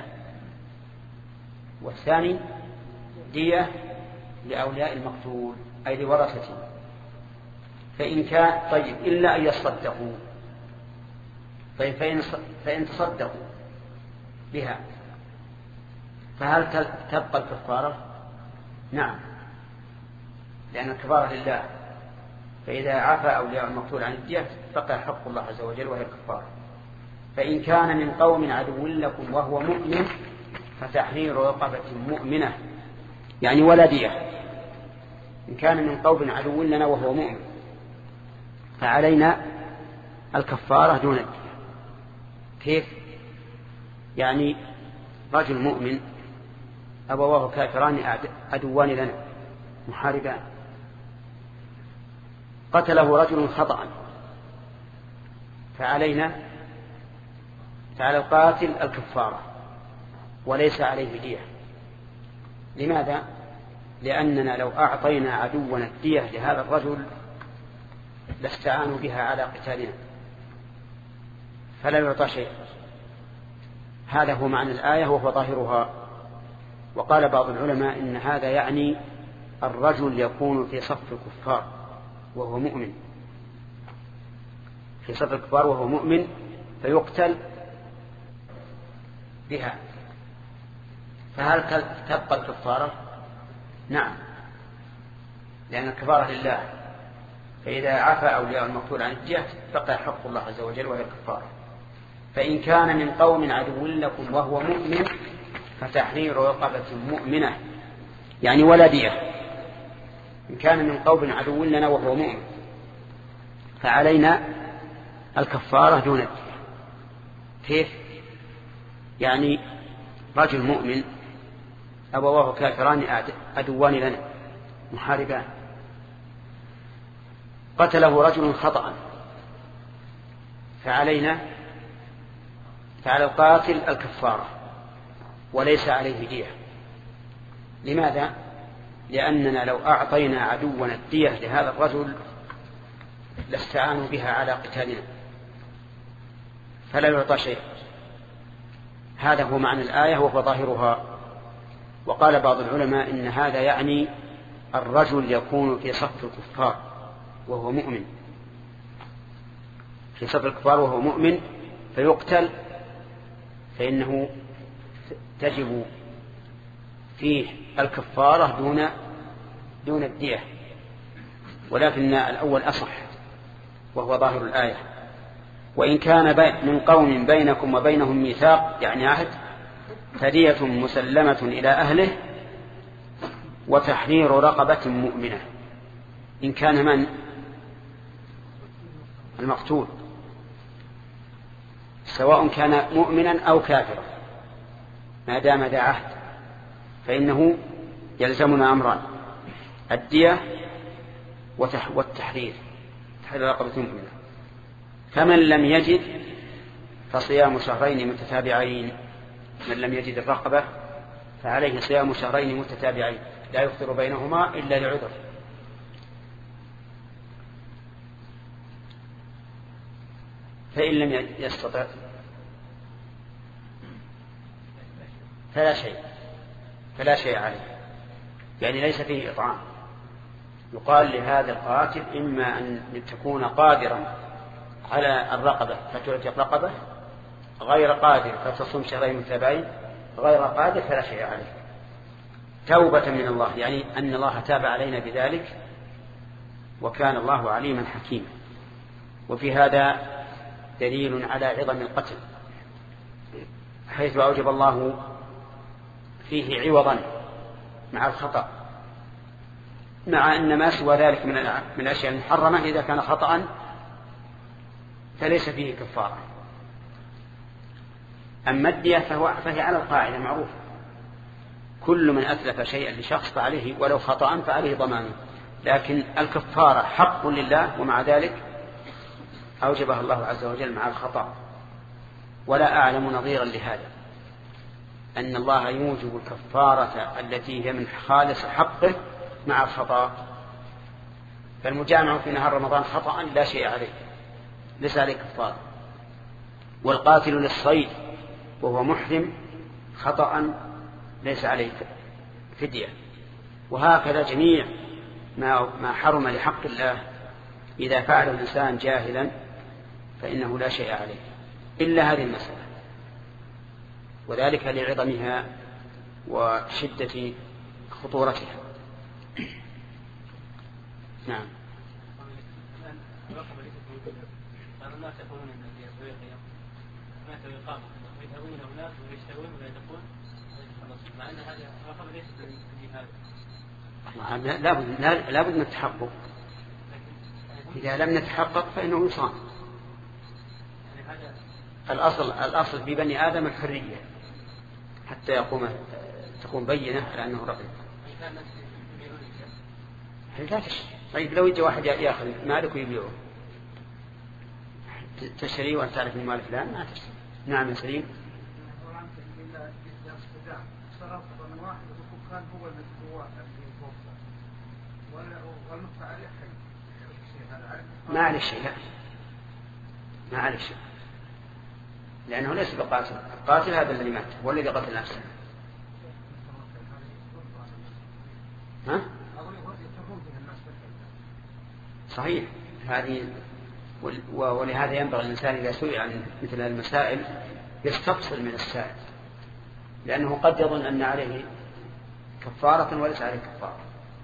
والثاني دية لأولياء المقتول أي لورثته. فإن كان طيب إلا أن يصدقوا، طيب فإن, فإن تصدقوا بها فهل تبقى الكفارة؟ نعم، لأن الكفارة لله، فإذا عفى أولياء المقتول عن الدية بقى حق الله عز وجل وهي الكفارة. فإن كان من قوم عدو لكم وهو مؤمن فتحرير رقبة مؤمنة، يعني ولا دية. إن كان من قوم عدو لنا وهو مؤمن فعلينا الكفارة دون الدية. كيف؟ يعني رجل مؤمن أبواه كافران عدوان لنا محاربان، قتله رجل خطأ، فعلينا فعلى القاتل الكفارة وليس عليه دية. لماذا؟ لأننا لو أعطينا عدونا الدية لهذا الرجل لاستعانوا بها على قتالنا فلا يعطى شيء. هذا هو معنى الآية وهو ظاهرها. وقال بعض العلماء إن هذا يعني الرجل يكون في صف الكفار وهو مؤمن، في صف الكفار وهو مؤمن فيقتل بها، فهل تبقى الكفارة؟ نعم، لأن الكفارة لله، فإذا عفى أولياء المقتول عن الدية بقى حق الله عز وجل وهي الكفارة. فإن كان من قوم عدو لكم وهو مؤمن فتحرير رقبة مؤمنة، يعني ولا دية. إن كان من قوم عدو لنا وهو مؤمن فعلينا الكفارة دون الدية. كيف؟ يعني رجل مؤمن أبواه كافران عدوان لنا محاربان، قتله رجل خطأ، فعلينا فعلى القاتل الكفارة وليس عليه دية. لماذا؟ لأننا لو أعطينا عدونا الدية لهذا الرجل لاستعانوا بها على قتالنا فلا يعطى شيء. هذا هو معنى الآية وهو ظاهرها. وقال بعض العلماء إن هذا يعني الرجل يكون في صف الكفار وهو مؤمن، في صف الكفار وهو مؤمن فيقتل، فإنه تجب فيه الكفارة دون دون الدية، ولكن الأول أصح وهو ظاهر الآية. وإن كان من قوم بينكم وبينهم ميثاق يعني عهد فدية مسلمة إلى أهله وتحرير رقبة مؤمنة. إن كان من المقتول سواء كان مؤمنا أو كافرا ما دام ذا عهد فإنه يلزمنا أمران: الدية والتحرير، تحرير رقبة مؤمنة. فمن لم يجد فصيام شهرين متتابعين، من لم يجد الرقبة فعليه صيام شهرين متتابعين لا يفطر بينهما إلا لعذر. فإن لم يستطع فلا شيء فلا شيء عليه، يعني ليس فيه إطعام. يقال لهذا القاتل إما أن تكون قادرا على الرقبة فتعتق رقبة، غير قادر فتصوم شهرين متتابعين، غير قادر فلا شيء عليه توبة من الله، يعني أن الله تاب علينا بذلك وكان الله عليما حكيما. وفي هذا دليل على عظم القتل حيث أوجب الله فيه عوضا مع الخطأ، مع أن ما سوى ذلك من الأشياء المحرمة إذا كان خطأ فليس فيه كفارة. أما الدية فهي على القاعدة معروفة: كل من أتلف شيئا لشخص فعليه ولو خطأ فعليه ضمانه. لكن الكفارة حق لله ومع ذلك أوجبها الله عز وجل مع الخطأ. ولا أعلم نظيرا لهذا أن الله يوجب الكفارة التي هي من خالص حقه مع الخطأ. فالمجامع في نهار رمضان خطأ لا شيء عليه، ليس عليه كفارة. والقاتل للصيد وهو محرم خطأ ليس عليه فدية. وهكذا جميع ما ما حرم لحق الله إذا فعل الإنسان جاهلا فإنه لا شيء عليه. إلا هذه المسألة، وذلك لعظمها وشدة خطورتها. نعم. الناس يقولون ان الرقيه هناك رقابه ويذهبون هناك ويشترون ويدقون مع ان هذا الرقابه ليست بهذا. لابد لابد من التحقق. اذا لم نتحقق فانه يصان. الاصل الاصل في بني ادم الحريه حتى يقوم تكون بينه على انه رقيق. طيب لو يجي واحد ياخذ مالك ويبيعه تشتري وأن تعرف من مال فلان ما تشتري. نعم يا سليم. ما عليه شيء، لا ما عليه شيء، لأنه ليس بقاتل. القاتل هذا الذي مات هو الذي قتل نفسه. ها؟ صحيح. هذه ولهذا ينبغي الإنسان إذا سئل عن مثل هذه المسائل يستفصل من السائل، لأنه قد يظن أن عليه كفارة وليس عليه كفارة.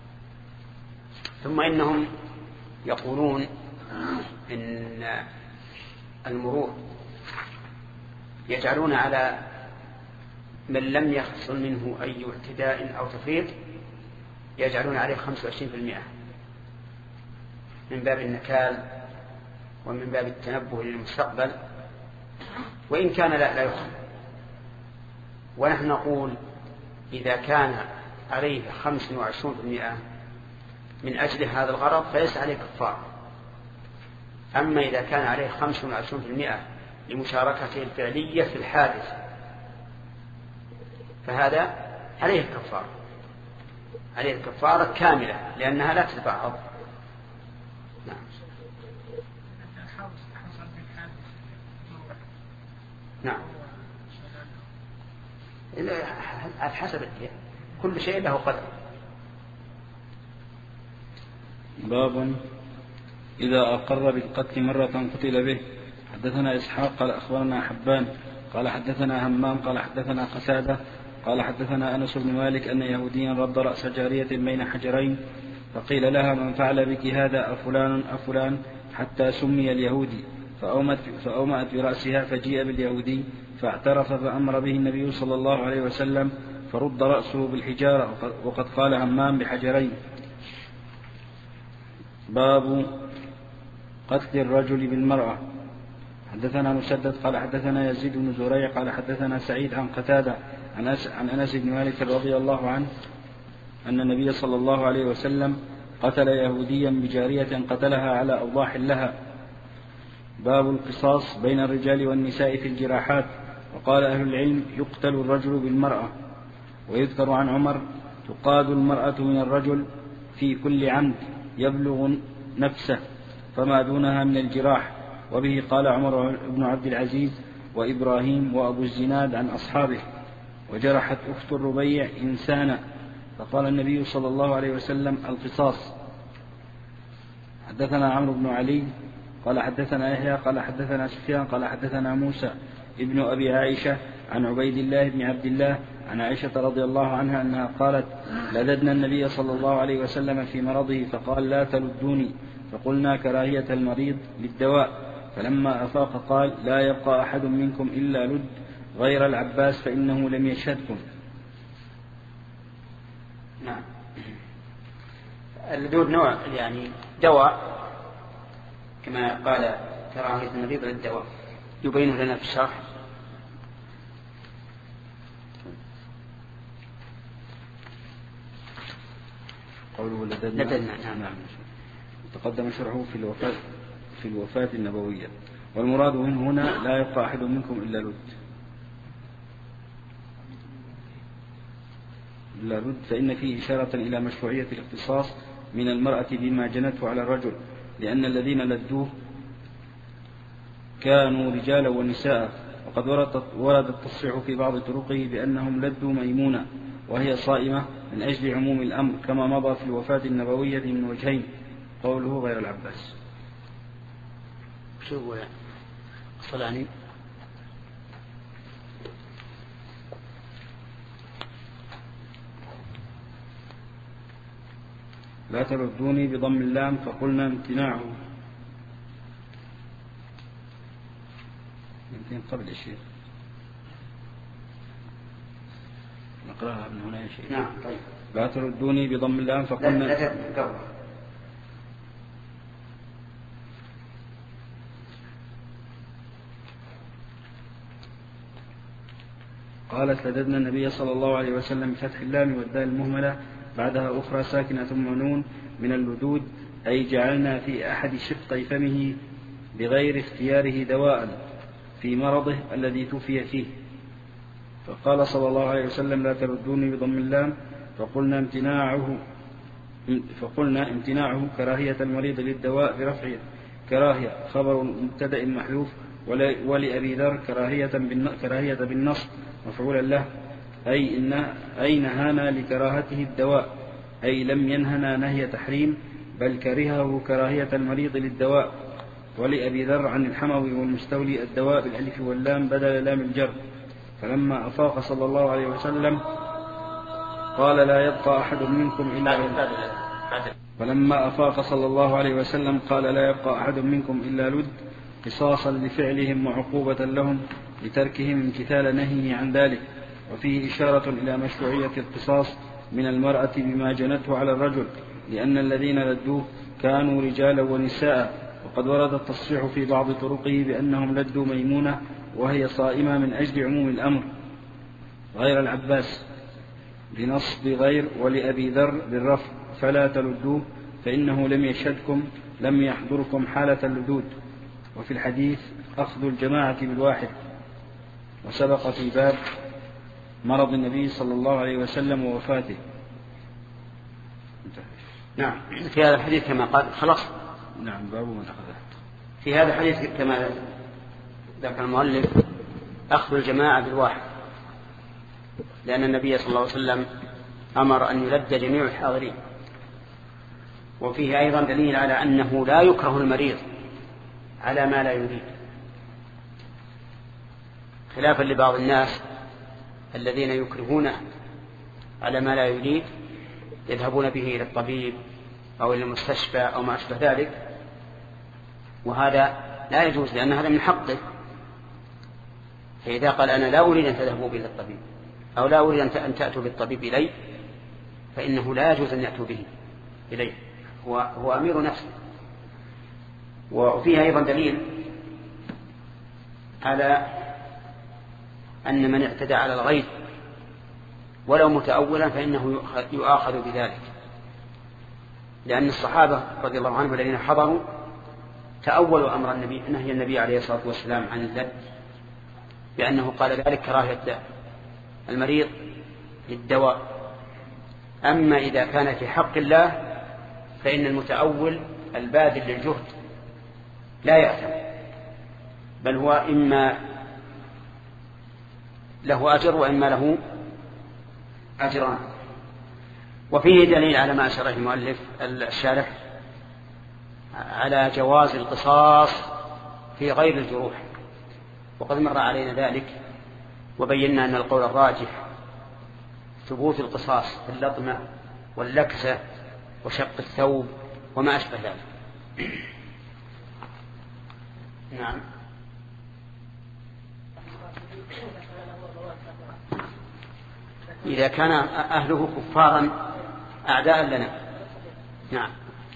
ثم إنهم يقولون إن المرور يجعلون على من لم يحصل منه أي اعتداء أو تفريط يجعلون عليه خمسة وعشرين بالمئة من باب النكال ومن باب التنبه للمستقبل، وإن كان لا, لا يخل. ونحن نقول إذا كان عليه خمسة وعشرون بالمئة من أجل هذا الغرض فليس عليه كفارة. أما إذا كان عليه خمسة وعشرون بالمئة لمشاركته الفعلية في الحادث فهذا عليه كفارة، عليه الكفارة كاملة لأنها لا تتبعض. نعم. نعم. على حسب كل شيء له قدر. باب إذا أقر بالقتل مرة قتل به. حدثنا إسحاق قال أخبرنا حبان قال حدثنا همام قال حدثنا قتادة قال حدثنا أنس بن مالك أن يهوديا رد رأس جارية بين حجرين فقيل لها من فعل بك هذا أفلان أفلان حتى سمي اليهودي، فأومت, فأومأت برأسها فجيء باليهودي فاعترف فأمر به النبي صلى الله عليه وسلم فرد رأسه بالحجارة، وقد قال همام بحجرين. باب قتل الرجل بالمرأة. حدثنا مسدد قال حدثنا يزيد بن زريع قال حدثنا سعيد عن قتادة عن أنس بن مالك رضي الله عنه أن النبي صلى الله عليه وسلم قتل يهوديا بجارية قتلها على أوضاح لها. باب القصاص بين الرجال والنساء في الجراحات. وقال أهل العلم يقتل الرجل بالمرأة. ويذكر عن عمر تقاد المرأة من الرجل في كل عمد يبلغ نفسه فما دونها من الجراح. وبه قال عمر بن عبد العزيز وإبراهيم وأبو الزناد عن أصحابه. وجرحت أخت الربيع إنسانا فقال النبي صلى الله عليه وسلم القصاص. حدثنا عمرو بن علي قال حدثنا يحيى قال حدثنا سفيان قال حدثنا موسى ابن أبي عائشة عن عبيد الله بن عبد الله عن عائشة رضي الله عنها أنها قالت لددنا النبي صلى الله عليه وسلم في مرضه فقال لا تلدوني، فقلنا كراهية المريض للدواء، فلما أفاق قال لا يبقى أحد منكم إلا لد غير العباس فإنه لم يشهدكم. نعم. اللدود نوع يعني دواء كما قال كراهية المريض للدواء يبين لنا في الشرح. قوله لددنا. لددنا. نعم. نعم. تقدم شرحه في الوفاة في الوفاة النبوية. والمراد منه هنا لا يبقى أحد منكم إلا لد. إلا لد فإن فيه إشارة إلى مشروعية الاختصاص من المرأة بما جنته على الرجل، لأن الذين لدوه كانوا رجالا ونساء. وقد ورد التصريح في بعض طرقه بأنهم لدوا ميمونة وهي صائمة من أجل عموم الأمر، كما مضى في الوفاة النبوية من وجهين قوله غير العباس. شو هو صلاني لا تردوني بضم اللام فقلنا امتناعه. يمكن قبل الشيء نقرأها من هنا يا شيخ. نعم طيب. لا تردوني بضم اللام فقلنا لا لا قال سددنا النبي صلى الله عليه وسلم بفتح اللام والدال المهملة بعدها أخرى ساكنة ثم نون من اللدود، أي جعلنا في أحد شقي فمه بغير اختياره دواء في مرضه الذي توفي فيه. فقال صلى الله عليه وسلم لا تردوني بضم اللام فقلنا امتناعه فقلنا امتناعه كراهية المريض للدواء برفع كراهية خبر مبتدأ محذوف، ولأبي ذر كراهية بالنصب مفعولا له، أي, إن أي نهانا لكراهته الدواء، أي لم ينهنا نهي تحريم بل كرهه كراهية المريض للدواء. ولأبي ذر عن الحموي والمستولي الدواء بالألف واللام بدل لام الجر. فلما أفاق صلى الله عليه وسلم قال لا يبقى أحد منكم إلا لد. فلما أفاق صلى الله عليه وسلم قال لا يبقى أحد منكم إلا لد، قصاصا لفعلهم وعقوبة لهم لتركهم امتثال نهيه عن ذلك. وفيه إشارة إلى مشروعية القصاص من المرأة بما جنته على الرجل، لأن الذين لدوه كانوا رجالا ونساء. وقد ورد التصريح في بعض طرقه بأنهم لدوا ميمونة وهي صائمة من أجل عموم الأمر غير العباس بنصب غير، ولأبي ذر بالرفع فلا تلدوه فإنه لم يشهدكم لم يحضركم حالة اللدود. وفي الحديث أخذ الجماعة بالواحد. وسبق في باب مرض النبي صلى الله عليه وسلم ووفاته. نعم في هذا الحديث كما قال خلاص. نعم باب من أخذه. في هذا الحديث كما ذكر المؤلف أخذ الجماعة بالواحد، لأن النبي صلى الله عليه وسلم أمر أن يلد جميع الحاضرين. وفيه أيضا دليل على أنه لا يكره المريض على ما لا يريد، خلافا لبعض الناس الذين يكرهونه على ما لا يريد، يذهبون به إلى الطبيب أو إلى المستشفى أو ما أشبه ذلك، وهذا لا يجوز لأن هذا من حقه. فإذا قال أنا لا أريد أن تذهبوا إلى الطبيب أو لا أريد أن تأتوا بالطبيب إلي، فإنه لا يجوز أن يأتوا به إليه، هو, هو أمير نفسه. وفيها أيضا دليل على أن من اعتدى على الغير ولو متأولا فإنه يؤاخذ بذلك، لأن الصحابة رضي الله عنهم الذين حضروا تأولوا أمر النبي نهي النبي عليه الصلاة والسلام عن اللد بأنه قال ذلك كراهية المريض للدواء. أما إذا كان في حق الله فإن المتأول الباذل للجهد لا يأثم، بل هو إما له أجر وإما له أجران. وفيه دليل على ما أشار المؤلف الشارح على جواز القصاص في غير الجروح، وقد مر علينا ذلك وبينا أن القول الراجح ثبوت القصاص في اللطمة واللكسة وشق الثوب وما أشبه ذلك. نعم. إذا كان أهله كفارا أعداء لنا. نعم.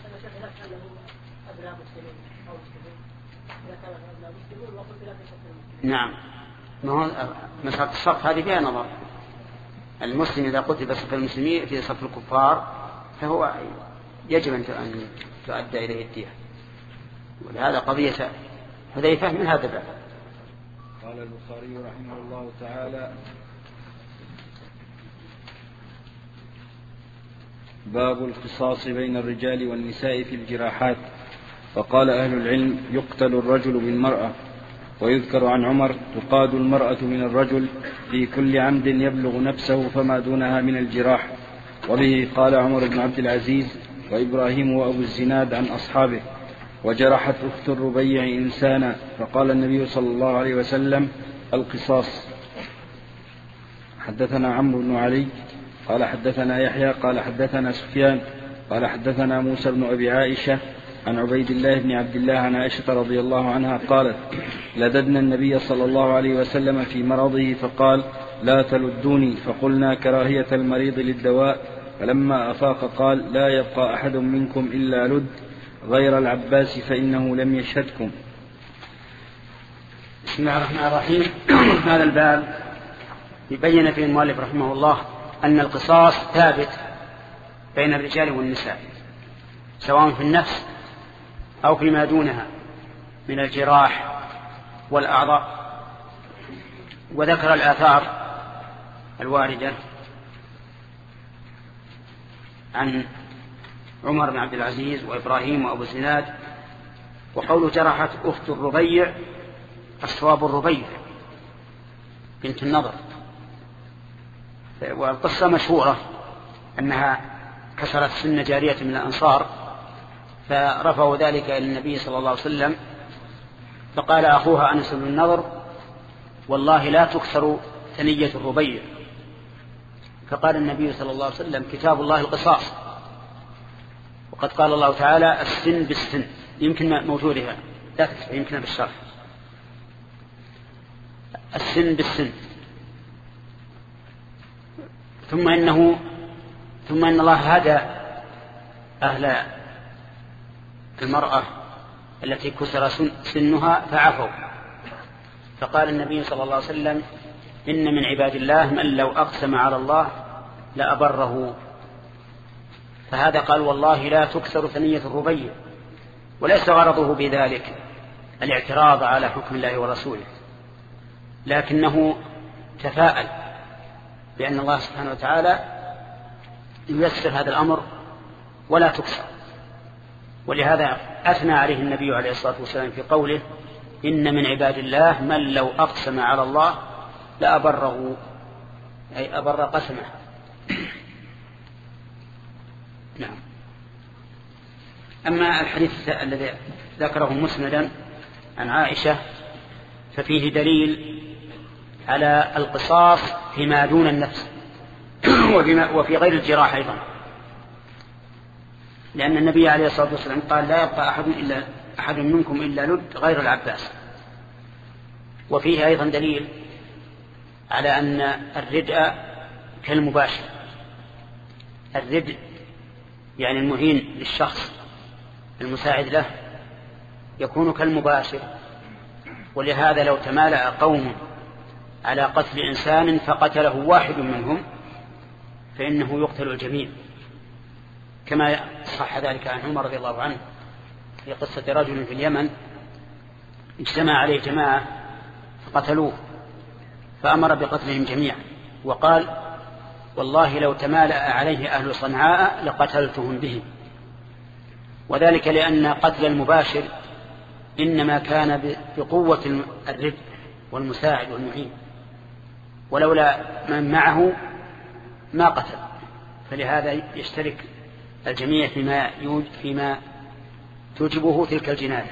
نعم. مسألة الصف هذه فيها نظر. المسلم إذا قتل بصف المسلمين في صف الكفار فهو يجب أن تؤدى إليه الدية، ولهذا قضية حذيفة من هذا الباب. قال البخاري رحمه الله تعالى باب القصاص بين الرجال والنساء في الجراحات. فقال أهل العلم يقتل الرجل بالمرأة. ويذكر عن عمر تقاد المرأة من الرجل في كل عمد يبلغ نفسه فما دونها من الجراح. وبه قال عمر بن عبد العزيز وإبراهيم وأبو الزناد عن أصحابه. وجرحت أخت الربيع إنسانا فقال النبي صلى الله عليه وسلم القصاص. حدثنا عمرو بن علي قال حدثنا يحيى قال حدثنا سفيان قال حدثنا موسى بن أبي عائشة عن عبيد الله بن عبد الله عن عائشة رضي الله عنها قالت لددنا النبي صلى الله عليه وسلم في مرضه فقال لا تلدوني، فقلنا كراهية المريض للدواء، فلما أفاق قال لا يبقى أحد منكم إلا لد غير العباس فإنه لم يشهدكم. بسم الله الرحمن الرحيم. هذا الباب يبين فيه المؤلف رحمه الله أن القصاص ثابت بين الرجال والنساء سواء في النفس أو فيما دونها من الجراح والأعضاء. وذكر الآثار الواردة عن عمر بن عبد العزيز وإبراهيم وأبو الزناد، وقول جرحت أخت الربيع الصواب الربيع بنت النضر. والقصة مشهورة أنها كسرت سن جارية من الأنصار، فرفعوا ذلك إلى النبي صلى الله عليه وسلم، فقال أخوها أنس بن النضر والله لا تكسر ثنية الربيع، فقال النبي صلى الله عليه وسلم كتاب الله القصاص، وقد قال الله تعالى السن بالسن، يمكن موجودها لا تكسر يمكن بالشرح، السن بالسن. ثم إنه ثم إن الله هدى أهل المرأة التي كسر سنها فعفوا، فقال النبي صلى الله عليه وسلم إن من عباد الله من لو أقسم على الله لأبره. فهذا قال والله لا تكسر ثنية الربيع، وليس غرضه بذلك الاعتراض على حكم الله ورسوله، لكنه تفاءل بأن الله سبحانه وتعالى ييسر هذا الأمر ولا تكسر. ولهذا أثنى عليه النبي عليه الصلاة والسلام في قوله إن من عباد الله من لو أقسم على الله لأبره، أي أبر قسمه. نعم. أما الحديث الذي ذكره مسندا عن عائشة ففيه دليل على القصاص فيما دون النفس وفي غير الجراح أيضا، لأن النبي عليه الصلاة والسلام قال لا يبقى أحد, إلا أحد منكم إلا لد غير العباس. وفيه أيضا دليل على أن الردء كالمباشر، الردء يعني المهين للشخص المساعد له يكون كالمباشر. ولهذا لو تمالأ قوم على قتل إنسان فقتله واحد منهم فإنه يقتل الجميع، كما صح ذلك عن عمر رضي الله عنه في قصة رجل في اليمن اجتمع عليه جماعة فقتلوه فأمر بقتلهم جميعا، وقال والله لو تمالأ عليه أهل صنعاء لقتلتهم بهم. وذلك لأن قتل المباشر إنما كان بقوة الرد والمساعد والمعين، ولولا من معه ما قتل. فلهذا يشترك الجميع فيما فيما توجبه تلك الجناية.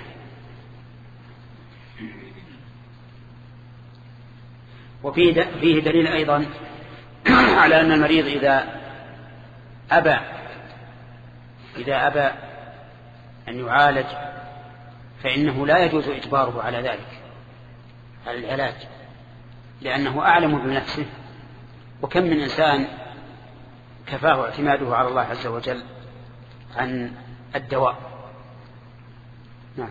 وفيه فيه دليل أيضا على أن المريض إذا أبى إذا أبى أن يعالج فإنه لا يجوز إجباره على ذلك، على العلاج، لأنه أعلم بنفسه. وكم من إنسان كفاه اعتماده على الله عز وجل عن الدواء. نعم.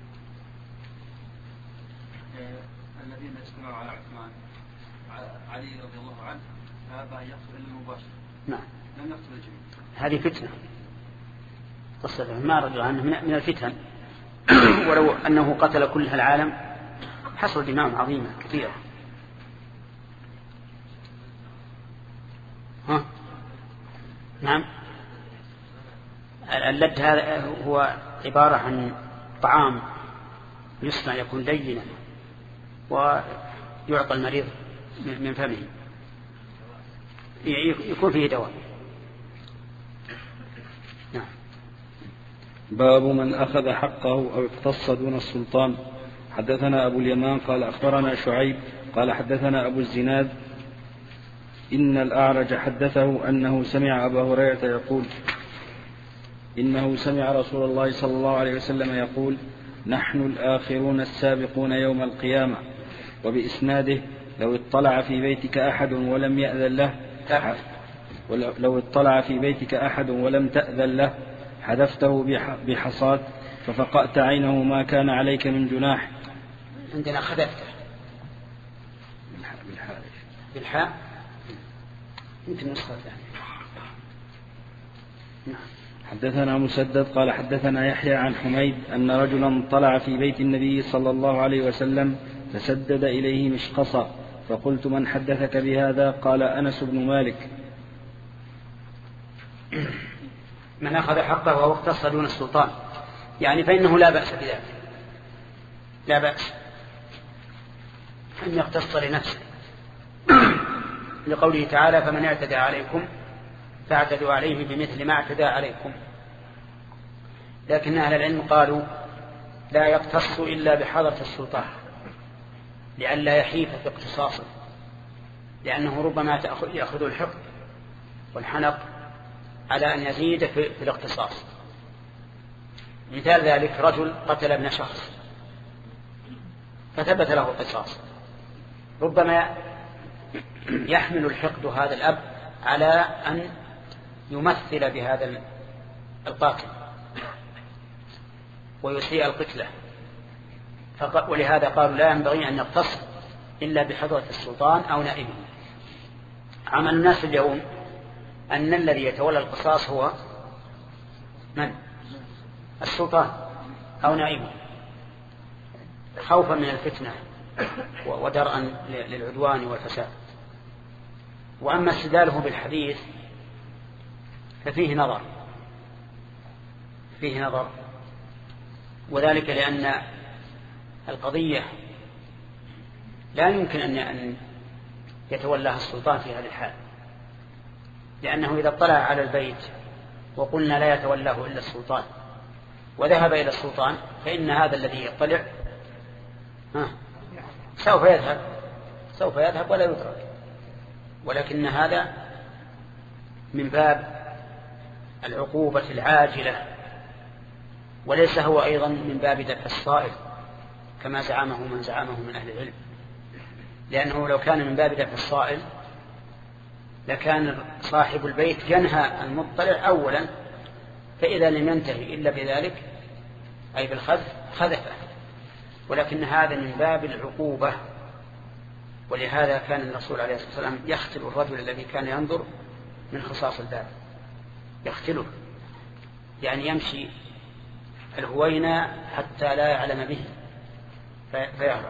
الذين استمعوا على عثمان علي رضي الله عنه هذا يقتل إلا المباشر. نعم. لم يقتل الجميع. هذه فتنة، قصة ما رجع عنه من الفتن. ولو أنه قتل كل العالم حصل دماء عظيمة كثيرة. ها؟ نعم. اللد هذا هو عبارة عن طعام يصنع يكون لينا ويعطى المريض من فمه، يكون فيه دواء. نعم. باب من أخذ حقه أو اقتص دون السلطان. حدثنا أبو اليمان قال أخبرنا شعيب قال حدثنا أبو الزناد إن الأعرج حدثه أنه سمع أبا هريرة يقول إنه سمع رسول الله صلى الله عليه وسلم يقول: نحن الآخرون السابقون يوم القيامة. وبإسناده: لو اطلع في بيتك أحد ولم يأذن له لو اطلع في بيتك أحد ولم تأذن له حذفته بحصاة ففقأت عينه ما كان عليك من جناح. عندنا خذفته بالحاء بالحاء يمكن نسخة ثانية. نعم. حدثنا مسدد قال حدثنا يحيى عن حميد أن رجلا طلع في بيت النبي صلى الله عليه وسلم فسدد إليه مشقصا، فقلت: من حدثك بهذا؟ قال: أنس بن مالك. من أخذ حقه وهو اختص دون السلطان، يعني فإنه لا بأس بذلك، لا بأس أن يختص لنفسه لقوله تعالى: فمن اعتدى عليكم فاعتدوا عليه بمثل ما اعتدى عليكم. لكن أهل العلم قالوا: لا يقتص إلا بحضرة السلطان لئلا يحيف في اقتصاصه، لأنه ربما يأخذ الحقد والحنق على أن يزيد في الاقتصاص. مثال ذلك: رجل قتل ابن شخص فثبت له القصاص، ربما يحمل الحقد هذا الأب على أن يمثل بهذا القاتل ويسيء القتلة، ولهذا قالوا: لا ينبغي أن يقتص إلا بحضرة السلطان أو نائبه. عمل الناس اليوم أن الذي يتولى القصاص هو من؟ السلطان أو نائبه، خوفا من الفتنة ودرءا للعدوان والفساد. وأما استدلاله بالحديث ففيه نظر فيه نظر وذلك لأن القضية لا يمكن أن يتولاها السلطان في هذه الحال، لأنه إذا اطلع على البيت وقلنا لا يتولاه إلا السلطان وذهب إلى السلطان، فإن هذا الذي يطلع ها سوف يذهب سوف يذهب ولا يترك. ولكن هذا من باب العقوبة العاجلة، وليس هو أيضا من باب دفع الصائل كما زعمه من زعمه من أهل العلم، لأنه لو كان من باب دفع الصائل لكان صاحب البيت ينهى المطلع أولا، فإذا لم ينتهي إلا بذلك أي بالخذف خذفه. ولكن هذا من باب العقوبة، ولهذا كان الرسول عليه الصلاة والسلام يختل الرجل الذي كان ينظر من خصاص الباب، يختله يعني يمشي الهوينة حتى لا يعلم به فيهرب.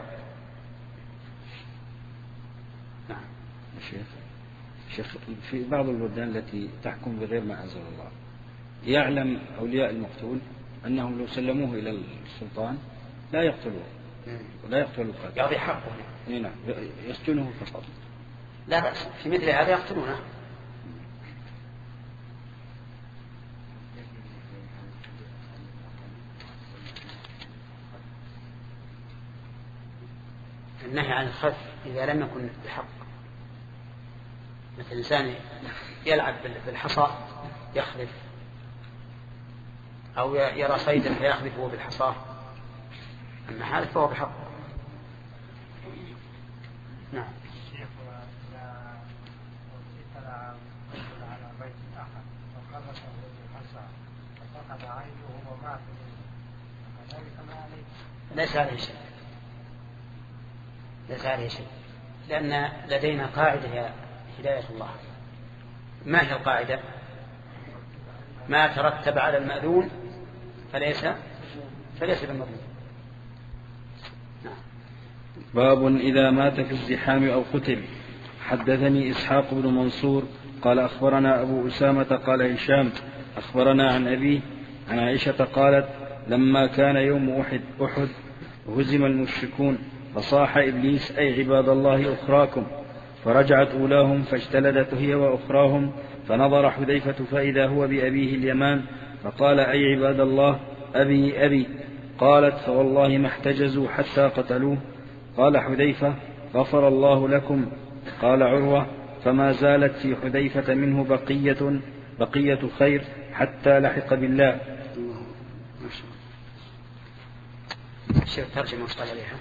نعم. شيخ شيخ في بعض البلدان التي تحكم بغير ما أنزل الله يعلم أولياء المقتول أنهم لو سلموه إلى السلطان لا يقتلوه ولا يقتلوا القاتل، يعطي حقه. نعم، يسجنه فقط. لا بأس في مثل هذا يقتلونه. النهي عن الخذف إذا لم يكن بحق، مثل إنسان يلعب بالحصى يخذف، أو يرى صيدا فيخذفه بالحصى، أما هذا فهو بحق. نعم. الشيخ إذا اطلع رجل على بيت آخر وخلصه بالحصى ففقد عينه ومات فذلك ما عليه؟ ليس عليه شيء، ليس عليه شيء، لأن لدينا قاعدة يا هداية الله. ما هي القاعدة؟ ما ترتب على المأذون فليس فليس بالمظلوم. باب إذا مات في الزحام أو قتل. حدثني إسحاق بن منصور قال أخبرنا أبو أسامة قال هشام أخبرنا عن أبيه عن عائشة قالت: لما كان يوم أحد أحد هزم المشركون فصاح إبليس: أي عباد الله أخراكم، فرجعت أولاهم فاجتلدت هي وأخراهم، فنظر حذيفة فإذا هو بأبيه اليمان فقال: أي عباد الله أبي أبي. قالت: فوالله ما احتجزوا حتى قتلوه. قال حذيفة: غفر الله لكم. قال عروة: فما زالت في حذيفة منه بقية بقية خير حتى لحق بالله. شيء ترجمة مشتغل عليها.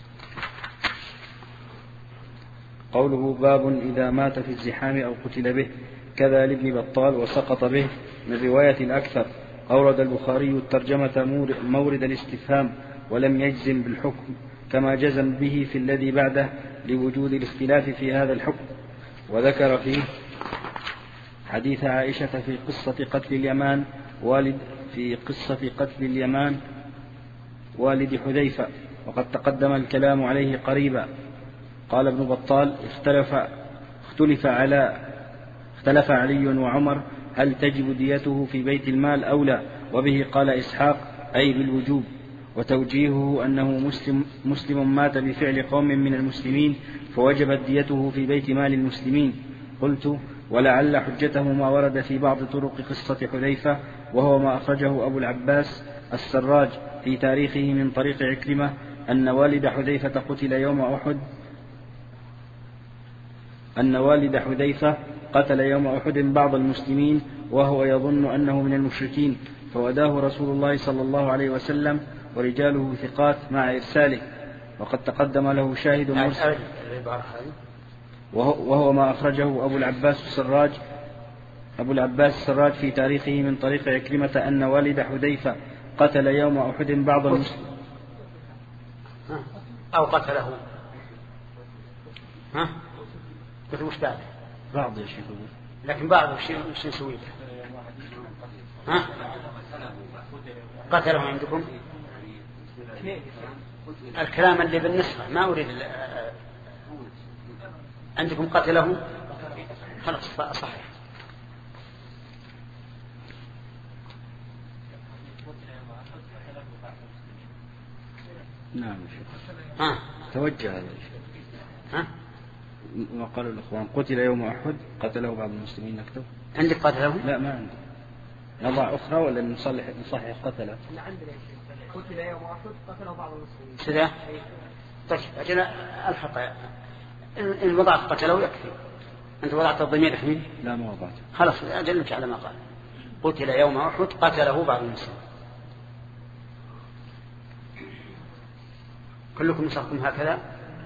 قوله باب إذا مات في الزحام أو قتل به، كذا لابن بطال وسقط به من رواية الأكثر. أورد البخاري الترجمة مورد الاستفهام ولم يجزم بالحكم كما جزم به في الذي بعده لوجود الاختلاف في هذا الحكم. وذكر فيه حديث عائشة في قصة قتل اليمان والد في قصة قتل اليمان والد حذيفة، وقد تقدم الكلام عليه قريبا. قال ابن بطال اختلف اختلف على اختلف علي وعمر هل تجب ديته في بيت المال أو لا، وبه قال إسحاق أي بالوجوب، وتوجيهه أنه مسلم, مسلم مات بفعل قوم من المسلمين فوجبت ديته في بيت مال المسلمين. قلت ولعل حجته ما ورد في بعض طرق قصة حذيفة، وهو ما أخرجه أبو العباس السراج في تاريخه من طريق عكرمة أن والد حذيفة قتل يوم أحد أن والد حذيفة قتل يوم أحد بعض المسلمين وهو يظن أنه من المشركين، فوداه رسول الله صلى الله عليه وسلم ورجاله ثقات مع إرساله، وقد تقدم له شاهد مرسل، وهو ما أخرجه أبو العباس السراج أبو العباس السراج في تاريخه من طريق عكرمة أن والد حذيفة قتل يوم أحد بعض المسلمين أو قتله. ها؟ قلت وش بعد؟ بعض يا شيخ، لكن بعض شيء شيء سويته. ها؟ قتله عندكم؟ الكلام اللي بالنسبة ما أريد عندكم قتله خلاص صحيح. نعم ها توجه هذا ها ما قال الإخوان قتل يوم أحد قتله بعض المسلمين. نكتب عندك قتله؟ لا ما عندي. نضع أخرى ولا نصلح نصحح قتله؟ لا عندنا قتل يوم أحد قتله بعض المسلمين. سده؟ طيب أجل الحق إن وضعت قتله يكفي. أنت وضعت الضمير الحين؟ لا ما وضعت. خلاص أجلك على ما قال قتل يوم أحد قتله بعض المسلمين. كلكم نسختم هكذا؟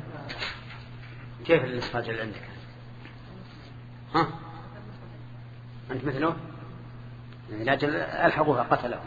كيف الإسفاج اللي عندك؟ ها؟ أنت مثله؟ لأجل ألحقوها قتله.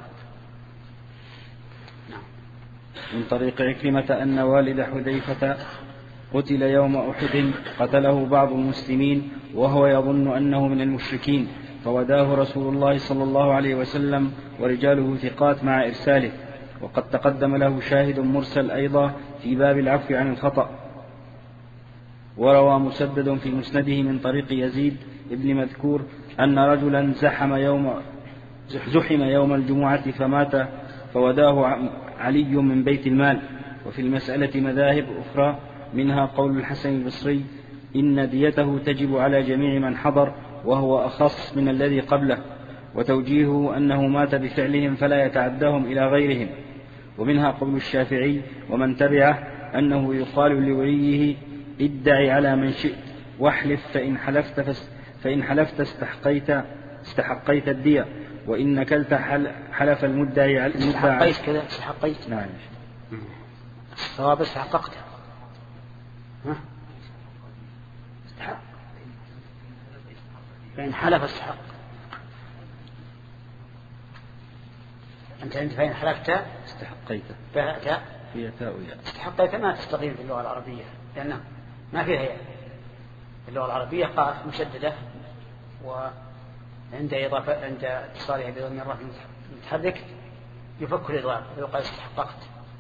نعم. من طريق عكرمة أن والد حذيفة قتل يوم أحد قتله بعض المسلمين وهو يظن أنه من المشركين، فوداه رسول الله صلى الله عليه وسلم ورجاله ثقات مع إرساله، وقد تقدم له شاهد مرسل أيضا في باب العفو عن الخطأ. وروى مسدد في مسنده من طريق يزيد ابن مذكور أن رجلا زحم يوم زحم يوم الجمعة فمات فوداه علي من بيت المال. وفي المسألة مذاهب أخرى، منها قول الحسن البصري إن ديته تجب على جميع من حضر وهو أخص من الذي قبله، وتوجيهه أنه مات بفعلهم فلا يتعداهم إلى غيرهم. ومنها قول الشافعي ومن تبعه أنه يقال لوليه ادعي على من شئت واحلف فإن حلفت, فإن حلفت استحقيت, استحقيت الدية، وإن نكلت حلف المدعي على استحقيت كذا استحقيت. نعم الصواب استحققت. ها؟ استحق فإن حلف استحق. أنت أنت فإن حلفت استحقيت فهذا هي تاء استحقيت ما تستقيم في اللغة العربية لأنه ما فيها هي. اللغة العربية قاف مشددة، وعند إضافة عند اتصالها بضم الراء المتحرك يفك الإضافة ويقال استحققت.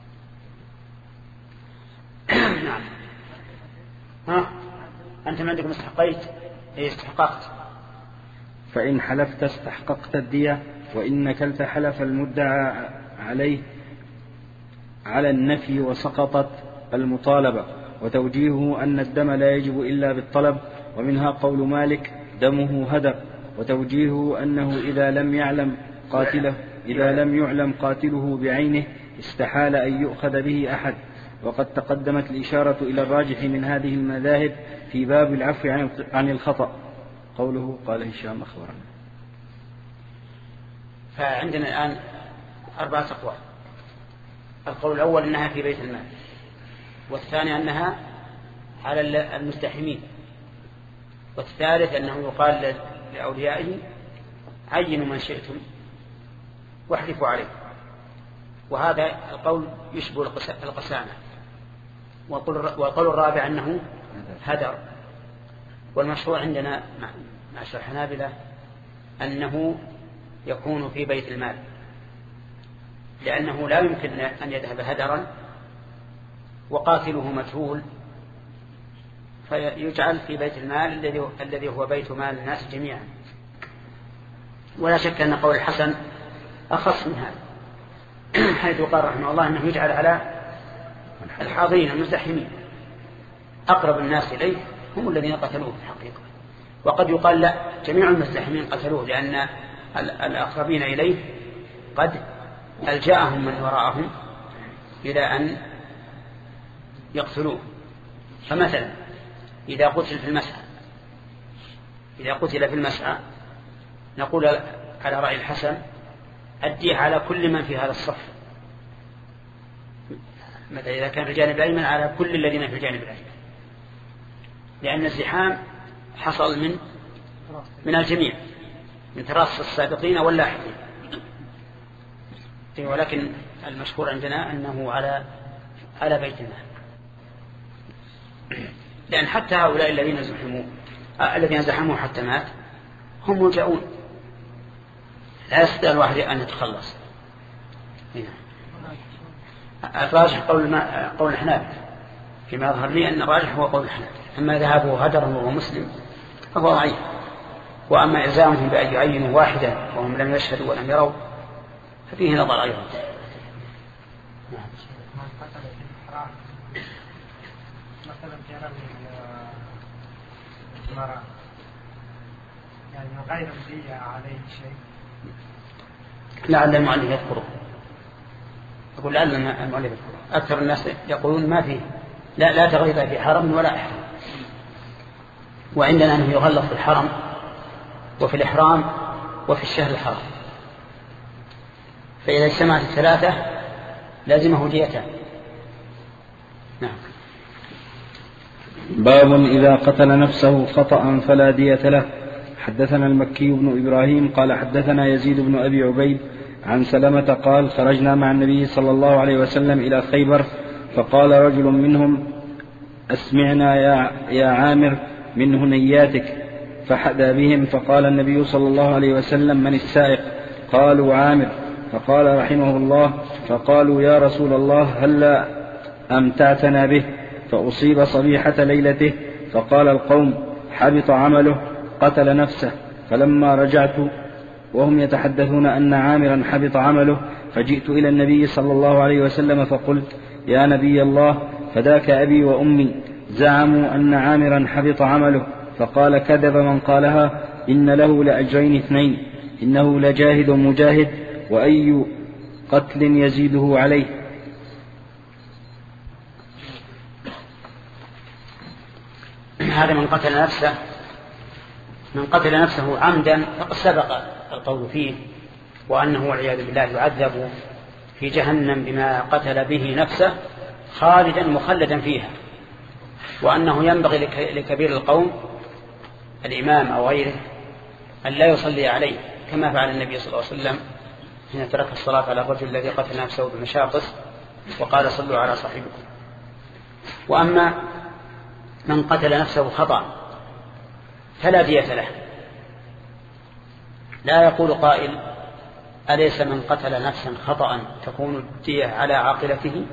نعم. ها أنت ما عندكم استحقيت أي استحققت. فإن حلفت استحققت الدية، وإن نكلت حلف المدعى عليه على النفي وسقطت المطالبة. وتوجيهه أن الدم لا يجب إلا بالطلب، ومنها قول مالك دمه هدر. وتوجيهه أنه إذا لم يعلم قاتله إذا لم يعلم قاتله بعينه استحال أن يؤخذ به أحد. وقد تقدمت الإشارة إلى الراجح من هذه المذاهب في باب العفو عن الخطأ. قوله قال هشام أخبرنا فعندنا الآن أربعة أقوال. القول الأول أنها في بيت المال، والثاني أنها على المزدحمين، والثالث أنه يقال لأوليائه عينوا من شئتم واحلفوا عليه، وهذا القول يشبه القسامة. والقول الرابع أنه هدر. والمشهور عندنا معشر الحنابلة أنه يكون في بيت المال، لأنه لا يمكن أن يذهب هدرا وقاتله مجهول، فيجعل في بيت المال الذي هو بيت مال الناس جميعا. ولا شك أن قول الحسن أخص من هذا، حيث قال رحمه الله أنه يجعل على الحاضرين المزدحمين، أقرب الناس إليه هم الذين قتلوه في الحقيقة. وقد يقال لا، جميع المزدحمين قتلوه، لأن الأقربين إليه قد ألجأهم من وراءهم إلى أن يقتلوه. فمثلا إذا قتل في المسعى إذا قتل في المسعى نقول على رأي الحسن أديه على كل من في هذا الصف، مثلا إذا كان في الجانب الأيمن على كل الذين في الجانب الأيمن، لأن الزحام حصل من من الجميع، من تراص السابقين واللاحقين. ولكن المشهور عندنا أنه على على بيت المال، لأن حتى هؤلاء الذين زحموا الذين زحموا حتى مات هم ملجؤون، لا يستطيع الواحد أن يتخلص. الراجح قول قول الحنابلة، فيما يظهر لي أن الراجح هو قول الحنابلة. أما ذهابه هدرا وهو مسلم فهو ضعيف، وأما إلزامهم بأن يعينوا واحدا وهم لم يشهدوا ولم يروا ففيه نظر أيضا. مثلا في رمي المرأة يعني من غير مدية عليه شيء، لعل المؤلف يذكره. أقول لعل المؤلف يذكره. أكثر الناس يقولون ما فيه، لا لا تغيظ في حرم ولا إحرام، وعندنا أنه يغلظ في الحرم وفي الإحرام وفي الشهر الحرام، فإذا اجتمعت الثلاثة لازمه ديتان. نعم. باب إذا قتل نفسه خطأ فلا دية له. حدثنا المكي بن إبراهيم قال حدثنا يزيد بن أبي عبيد عن سلمة قال خرجنا مع النبي صلى الله عليه وسلم إلى خيبر، فقال رجل منهم أسمعنا يا, يا عامر من هنياتك، فحدى بهم، فقال النبي صلى الله عليه وسلم من السائق؟ قالوا عامر، فقال رحمه الله فقالوا يا رسول الله هلا أمتعتنا به؟ فأصيب صبيحة ليلته، فقال القوم حبط عمله قتل نفسه. فلما رجعت وهم يتحدثون أن عامرا حبط عمله، فجئت إلى النبي صلى الله عليه وسلم فقلت يا نبي الله فداك أبي وأمي، زعموا أن عامرا حبط عمله. فقال كذب من قالها، إن له لأجرين اثنين، إنه لجاهد مجاهد، وأي قتل يزيده عليه. هذا من قتل نفسه من قتل نفسه عمدا فقد سبق القول فيه، وأنه والعياذ بالله يعذب في جهنم بما قتل به نفسه خالدا مخلدا فيها، وأنه ينبغي لكبير القوم الإمام أو غيره أن لا يصلي عليه، كما فعل النبي صلى الله عليه وسلم حين ترك الصلاة على الرجل الذي قتل نفسه بمشاقص وقال صلوا على صاحبكم. وأما من قتل نفسه خطأ فلا دية له. لا يقول قائل أليس من قتل نفسا خطأ تكون الدية على عاقلته؟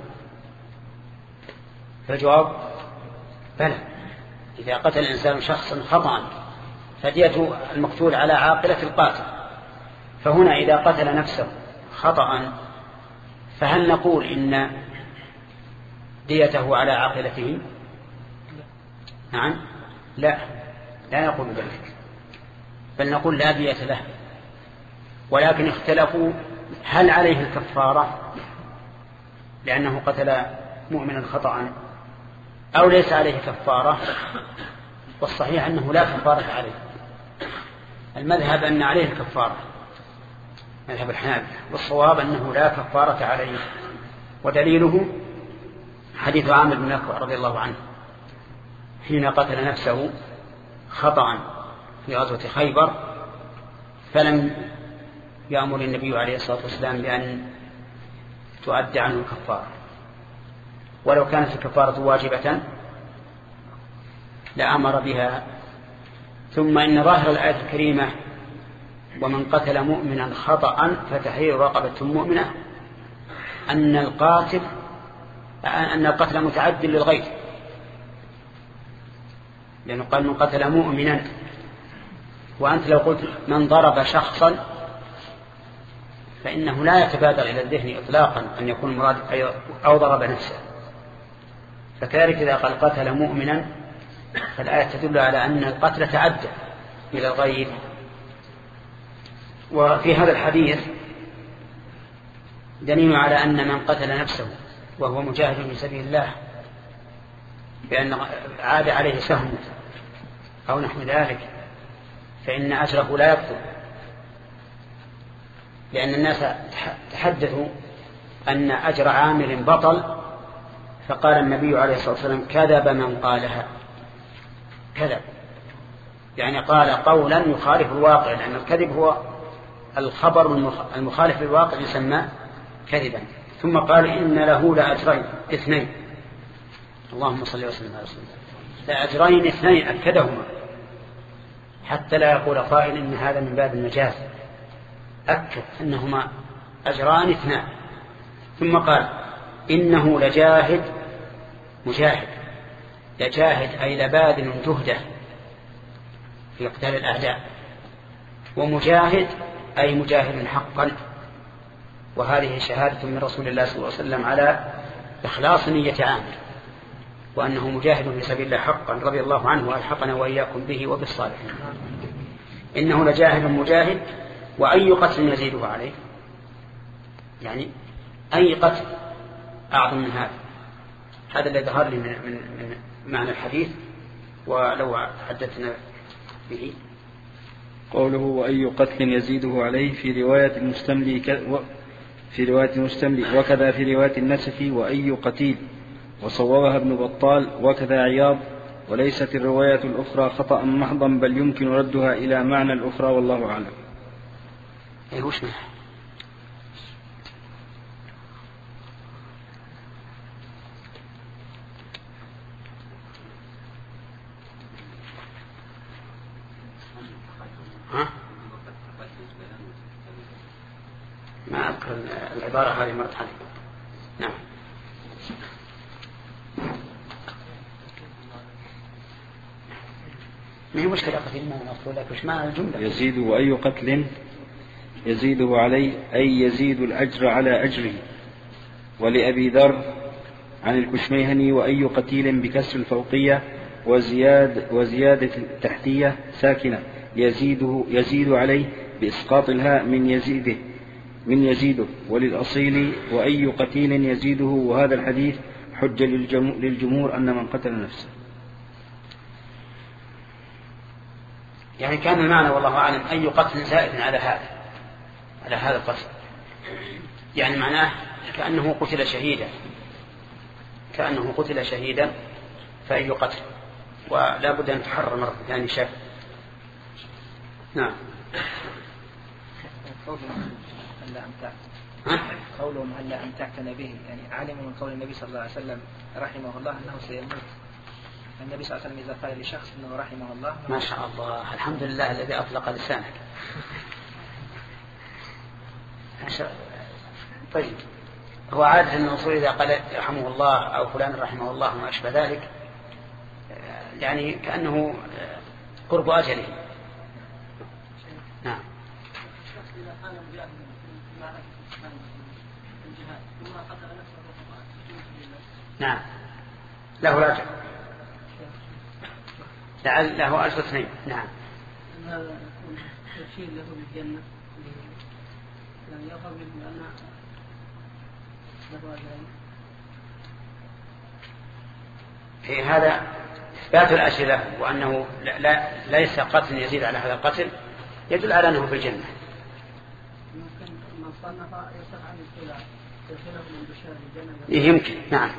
فالجواب بلى، إذا قتل الإنسان شخصا خطأ فدية المقتول على عاقلة القاتل. فهنا إذا قتل نفسه خطأ فهل نقول إن ديته على عاقلته؟ نعم، لا لا نقول ذلك، بل نقول لا دية له. ولكن اختلفوا هل عليه الكفارة لأنه قتل مؤمنا خطأ أو ليس عليه كفارة، والصحيح أنه لا كفارة عليه. المذهب أن عليه الكفارة، مذهب الحنابلة، والصواب أنه لا كفارة عليه، ودليله حديث عامر بن أكوع رضي الله عنه حين قتل نفسه خطأ في غزوة خيبر، فلم يأمر النبي عليه الصلاة والسلام بأن تؤدى عنه الكفارة، ولو كانت الكفارة واجبة لأمر بها. ثم إن ظاهر الآية الكريمة ومن قتل مؤمنا خطأ فتحرير رقبة مؤمنة أن القاتل أن القتل متعد للغير، لأنه قال من قتل مؤمنا، وأنت لو قلت من ضرب شخصا فإنه لا يتبادر إلى الذهن إطلاقا أن يكون مراد أو ضرب نفسه، فكذلك إذا قال قتل مؤمنا فالآية تدل على أن القتل تعدى إلى الغير. وفي هذا الحديث دليل على أن من قتل نفسه وهو مجاهد في سبيل الله بأن عاد عليه سهم أو نحو ذلك فإن أجره لا يبطل، لأن الناس تحدثوا أن أجر عامل بطل، فقال النبي عليه الصلاة والسلام كذب من قالها. كذب يعني قال قولا يخالف الواقع، لأن الكذب هو الخبر المخالف للواقع يسمى كذبا. ثم قال إن له لأجرين اثنين، اللهم صل وسلم على رسول الله، لأجرين اثنين أكدهما حتى لا يقول قائل إن هذا من باب المجاز، أكد أنهما أجران اثنان. ثم قال إنه لجاهد مجاهد، لجاهد أي لباذل جهده في قتال الأعداء، ومجاهد أي مجاهد حقا. وهذه شهادة من رسول الله صلى الله عليه وسلم على إخلاص نية عامر، وأنه مجاهد في سبيل الله حقا رضي الله عنه وألحقنا وإياكم به وبالصالحين. إنه لجاهد مجاهد، وأي قتل يزيده عليه، يعني أي قتل أعظم من هذا. هذا الذي ظهر لي من, من, من معنى الحديث، ولو حدثنا به. قوله وأي قتل يزيده عليه في رواية المستملي ك... و... في رواية المستملي وكذا في رواية النسفي وأي قتيل، وصوبها ابن بطال وكذا عياض، وليست الرواية الأخرى خطأ محضا بل يمكن ردها إلى معنى الأخرى والله أعلم. إيه وش منها؟ ها؟ ما أذكر العبارة هذه مرت علي. نعم. ما هي مشكلة قتل ما نقول لك وش معنى الجملة؟ يزيد وأي قتل يزيده عليه أي يزيد الأجر على أجره. ولأبي ذر عن الكشميهني وأي قتيل بكسر الفوقية وزياد وزيادة التحتية ساكنة يزيده يزيد عليه بإسقاط الهاء من يزيده من يزيده. وللأصيل وأي قتيل يزيده، وهذا الحديث حجة للجمهور أن من قتل نفسه. يعني كان المعنى والله أعلم أي قتل زائد على هذا على هذا القتل، يعني معناه كأنه قتل شهيدا كأنه قتل شهيدا فأي قتل، ولا بد أن تحرر مرة ثانية شك. نعم. قولهم هلا أمتعتنا به، يعني علموا من قول النبي صلى الله عليه وسلم رحمه الله أنه سيموت. النبي صلى الله عليه وسلم إذا قال لشخص أنه رحمه الله، ما شاء الله، الحمد لله الذي أطلق لسانك. طيب، هو عادة أن الرسول إذا قال رحمه الله أو فلان رحمه الله وما أشبه ذلك، يعني كأنه قرب أجله. نعم. نعم، له رجع لعل له ألف اثنين. نعم. هذا تشير له بالجنة، يعني يظهر منه أن له أجرين. في هذا إثبات الأجر له، وأنه لا, لا ليس قتل يزيد على هذا القتل يدل على أنه في الجنة. ممكن المصنفة يصح عن الخلاف يدخله من بشار الجنة يمكن. نعم.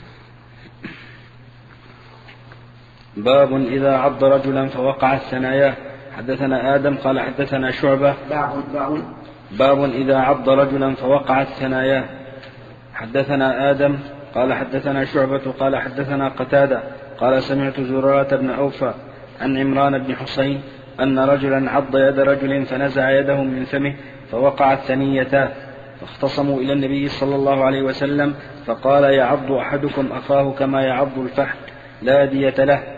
باب إذا عض رجلا فوقعت ثناياه. حدثنا آدم قال حدثنا شعبة. باب باب باب إذا عض رجلا فوقعت ثناياه. حدثنا آدم قال حدثنا شعبة قال حدثنا قتادة قال سمعت زرارة بن أوفى عن عمران بن حسين أن رجلا عض يد رجل فنزع يده من فمه فوقعت ثنيتاه فاختصموا إلى النبي صلى الله عليه وسلم فقال يعض أحدكم أخاه كما يعض الفحل لا دية له.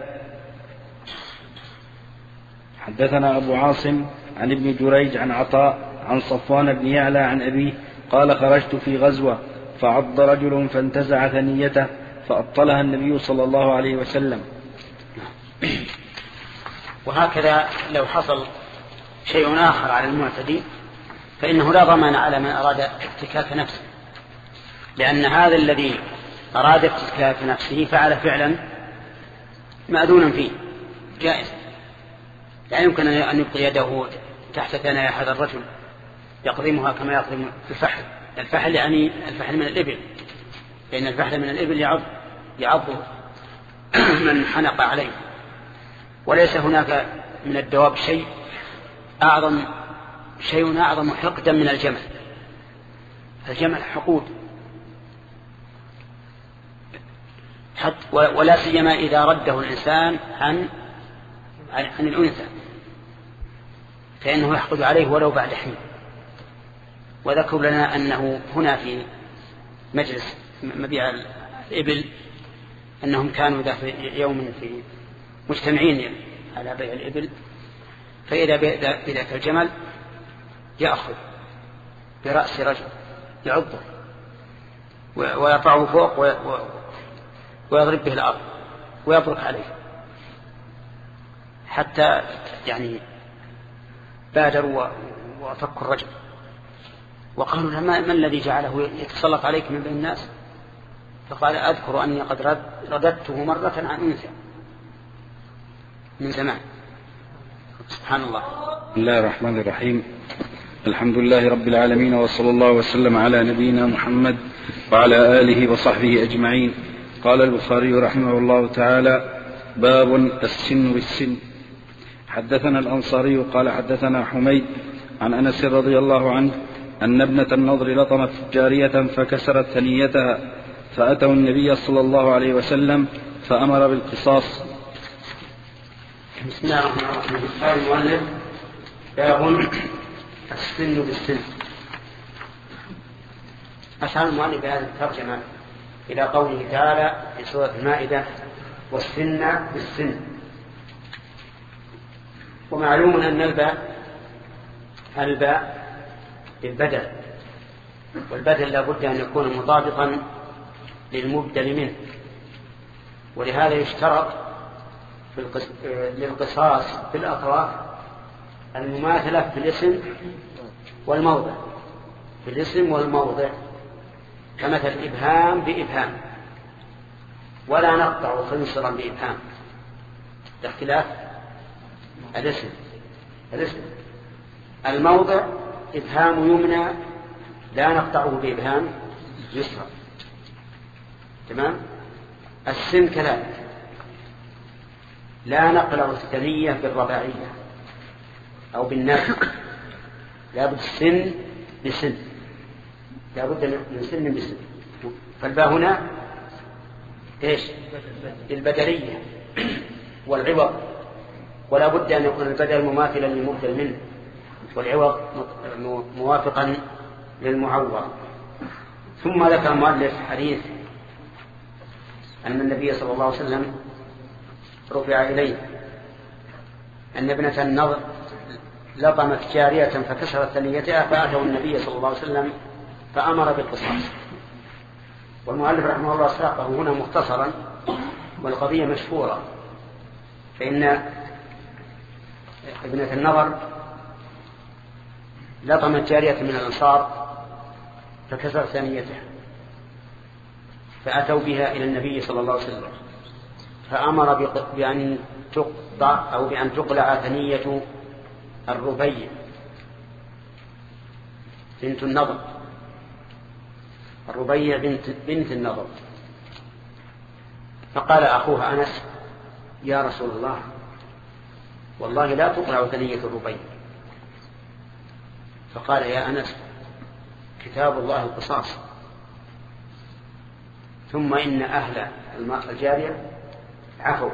حدثنا أبو عاصم عن ابن جريج عن عطاء عن صفوان بن يعلى عن أبيه قال خرجت في غزوة فعض رجل فانتزع ثنيته فأبطلها النبي صلى الله عليه وسلم. وهكذا لو حصل شيء آخر على المعتدي فإنه لا ضمان على من أراد افتكاك نفسه، لأن هذا الذي أراد افتكاك نفسه فعل فعلا مأذونا فيه جائز. لا يمكن أن يبقي يده تحت ثنايا هذا الرجل يقضمها كما يقضم الفحل. الفحل يعني الفحل من الإبل، لأن الفحل من الإبل يعض يعض من حنق عليه. وليس هناك من الدواب شيء أعظم شيء أعظم حقدا من الجمل. الجمل حقود، ولا سيما إذا رده الإنسان عن عن الأنثى فإنه يحقد عليه ولو بعد حين. وذكروا لنا أنه هنا في مجلس مبيع الإبل أنهم كانوا ذات يوم في مجتمعين على بيع الإبل، فإذا بذاك الجمل يأخذ برأس رجل يعضه ويرفعه فوق ويضرب به الأرض ويبرك عليه حتى يعني بادروا وفكوا الرجل وقالوا له ما الذي جعله يتسلط عليك من بين الناس؟ فقال أذكر أني قد رد رددته مرة عن أنثى من زمان. سبحان الله. بسم الله الرحمن الرحيم. الحمد لله رب العالمين وصلى الله وسلم على نبينا محمد وعلى آله وصحبه أجمعين. قال البخاري رحمه الله تعالى باب السن بالسن. حدثنا الأنصاري قال حدثنا حميد عن أنس رضي الله عنه أن ابنة النضر لطمت جارية فكسرت ثنيتها فأتوا النبي صلى الله عليه وسلم فأمر بالقصاص. بسم الله الرحمن الرحيم. قال المؤلف باب السن بالسن. أشار المؤلف بهذه الترجمة إلى قوله تعالى في سورة المائدة والسن بالسن. ومعلوم أن الباء الباء للبدل، والبدل لا بد أن يكون مطابقا للمبدل منه، ولهذا يشترط للقصاص في الأطراف المماثلة في الاسم والموضع، في الاسم والموضع، كمثل إبهام بإبهام، ولا نقطع خنصرا بإبهام لاختلاف الاسم. الاسم الموضع إبهام يمنى لا نقطعه بإبهام يسرى. تمام. السن كذلك لا نقلع الثنية بالرباعية أو بالناس، لا بد السن بسن، لا بد من سن بسن. فالباء هنا إيش؟ البدلية والعوض، ولا بد أن يكون البدل مماثلا للمبدل منه والعوض موافقا للمعوض. ثم ذكر المؤلف حديث أن النبي صلى الله عليه وسلم رفع إليه أن ابنة النضر لطمت جارية فكسرت ثنيتها فأتوا النبي صلى الله عليه وسلم فأمر بالقصاص. والمؤلف رحمه الله ساقه هنا مختصرا، والقضية مشهورة، فإن ابنة النضر لطمت جارية من الأنصار فكسرت ثنيتها فأتوا بها إلى النبي صلى الله عليه وسلم فأمر بأن تقطع أو بأن تقلع ثنية الربيع. بنت النضر، الربيع بنت, بنت النضر. فقال أخوها أنس: يا رسول الله، والله لا تقلع ثنية الربيع. فقال: يا أنس، كتاب الله القصاص، ثم إن أهل الجارية عفوا.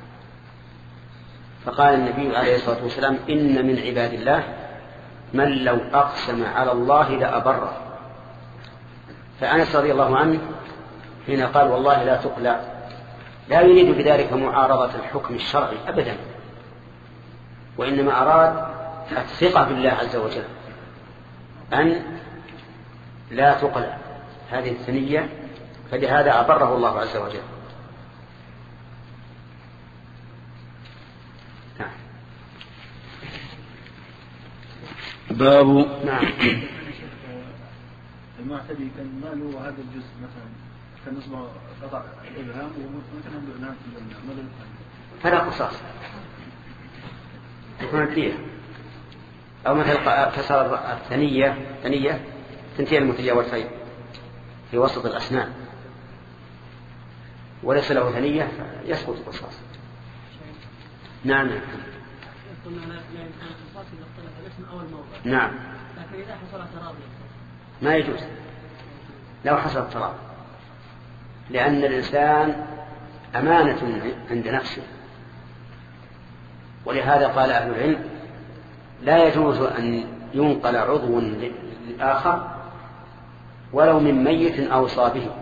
فقال النبي عليه الصلاة والسلام: إن من عباد الله من لو أقسم على الله لأبره. فأنس رضي الله عنه حين قال والله لا تقلع لا يريد بذلك معارضة الحكم الشرعي أبدا، وإنما أراد الثقة بالله عز وجل أن لا تقلع هذه الثنية، فلهذا أبره الله عز وجل. نعم. باب نعم. المعتدي كان ماله هذا الجزء مثلا كان اسمه قطع الإبهام ومثلا عنده إبهام في المدى فلا قصاص، تكون الدية. أو مثل كسر الثنية ثنية ثنتين المتجاورتين في وسط الأسنان وليس له ثنية يسقط القصاص. نعم. نعم. لكن إذا حصل تراضي ما يجوز لو حصل تراضي، لأن الإنسان أمانة عند نفسه، ولهذا قال أهل العلم: لا يجوز أن ينقل عضو للآخر ولو من ميت أوصى به،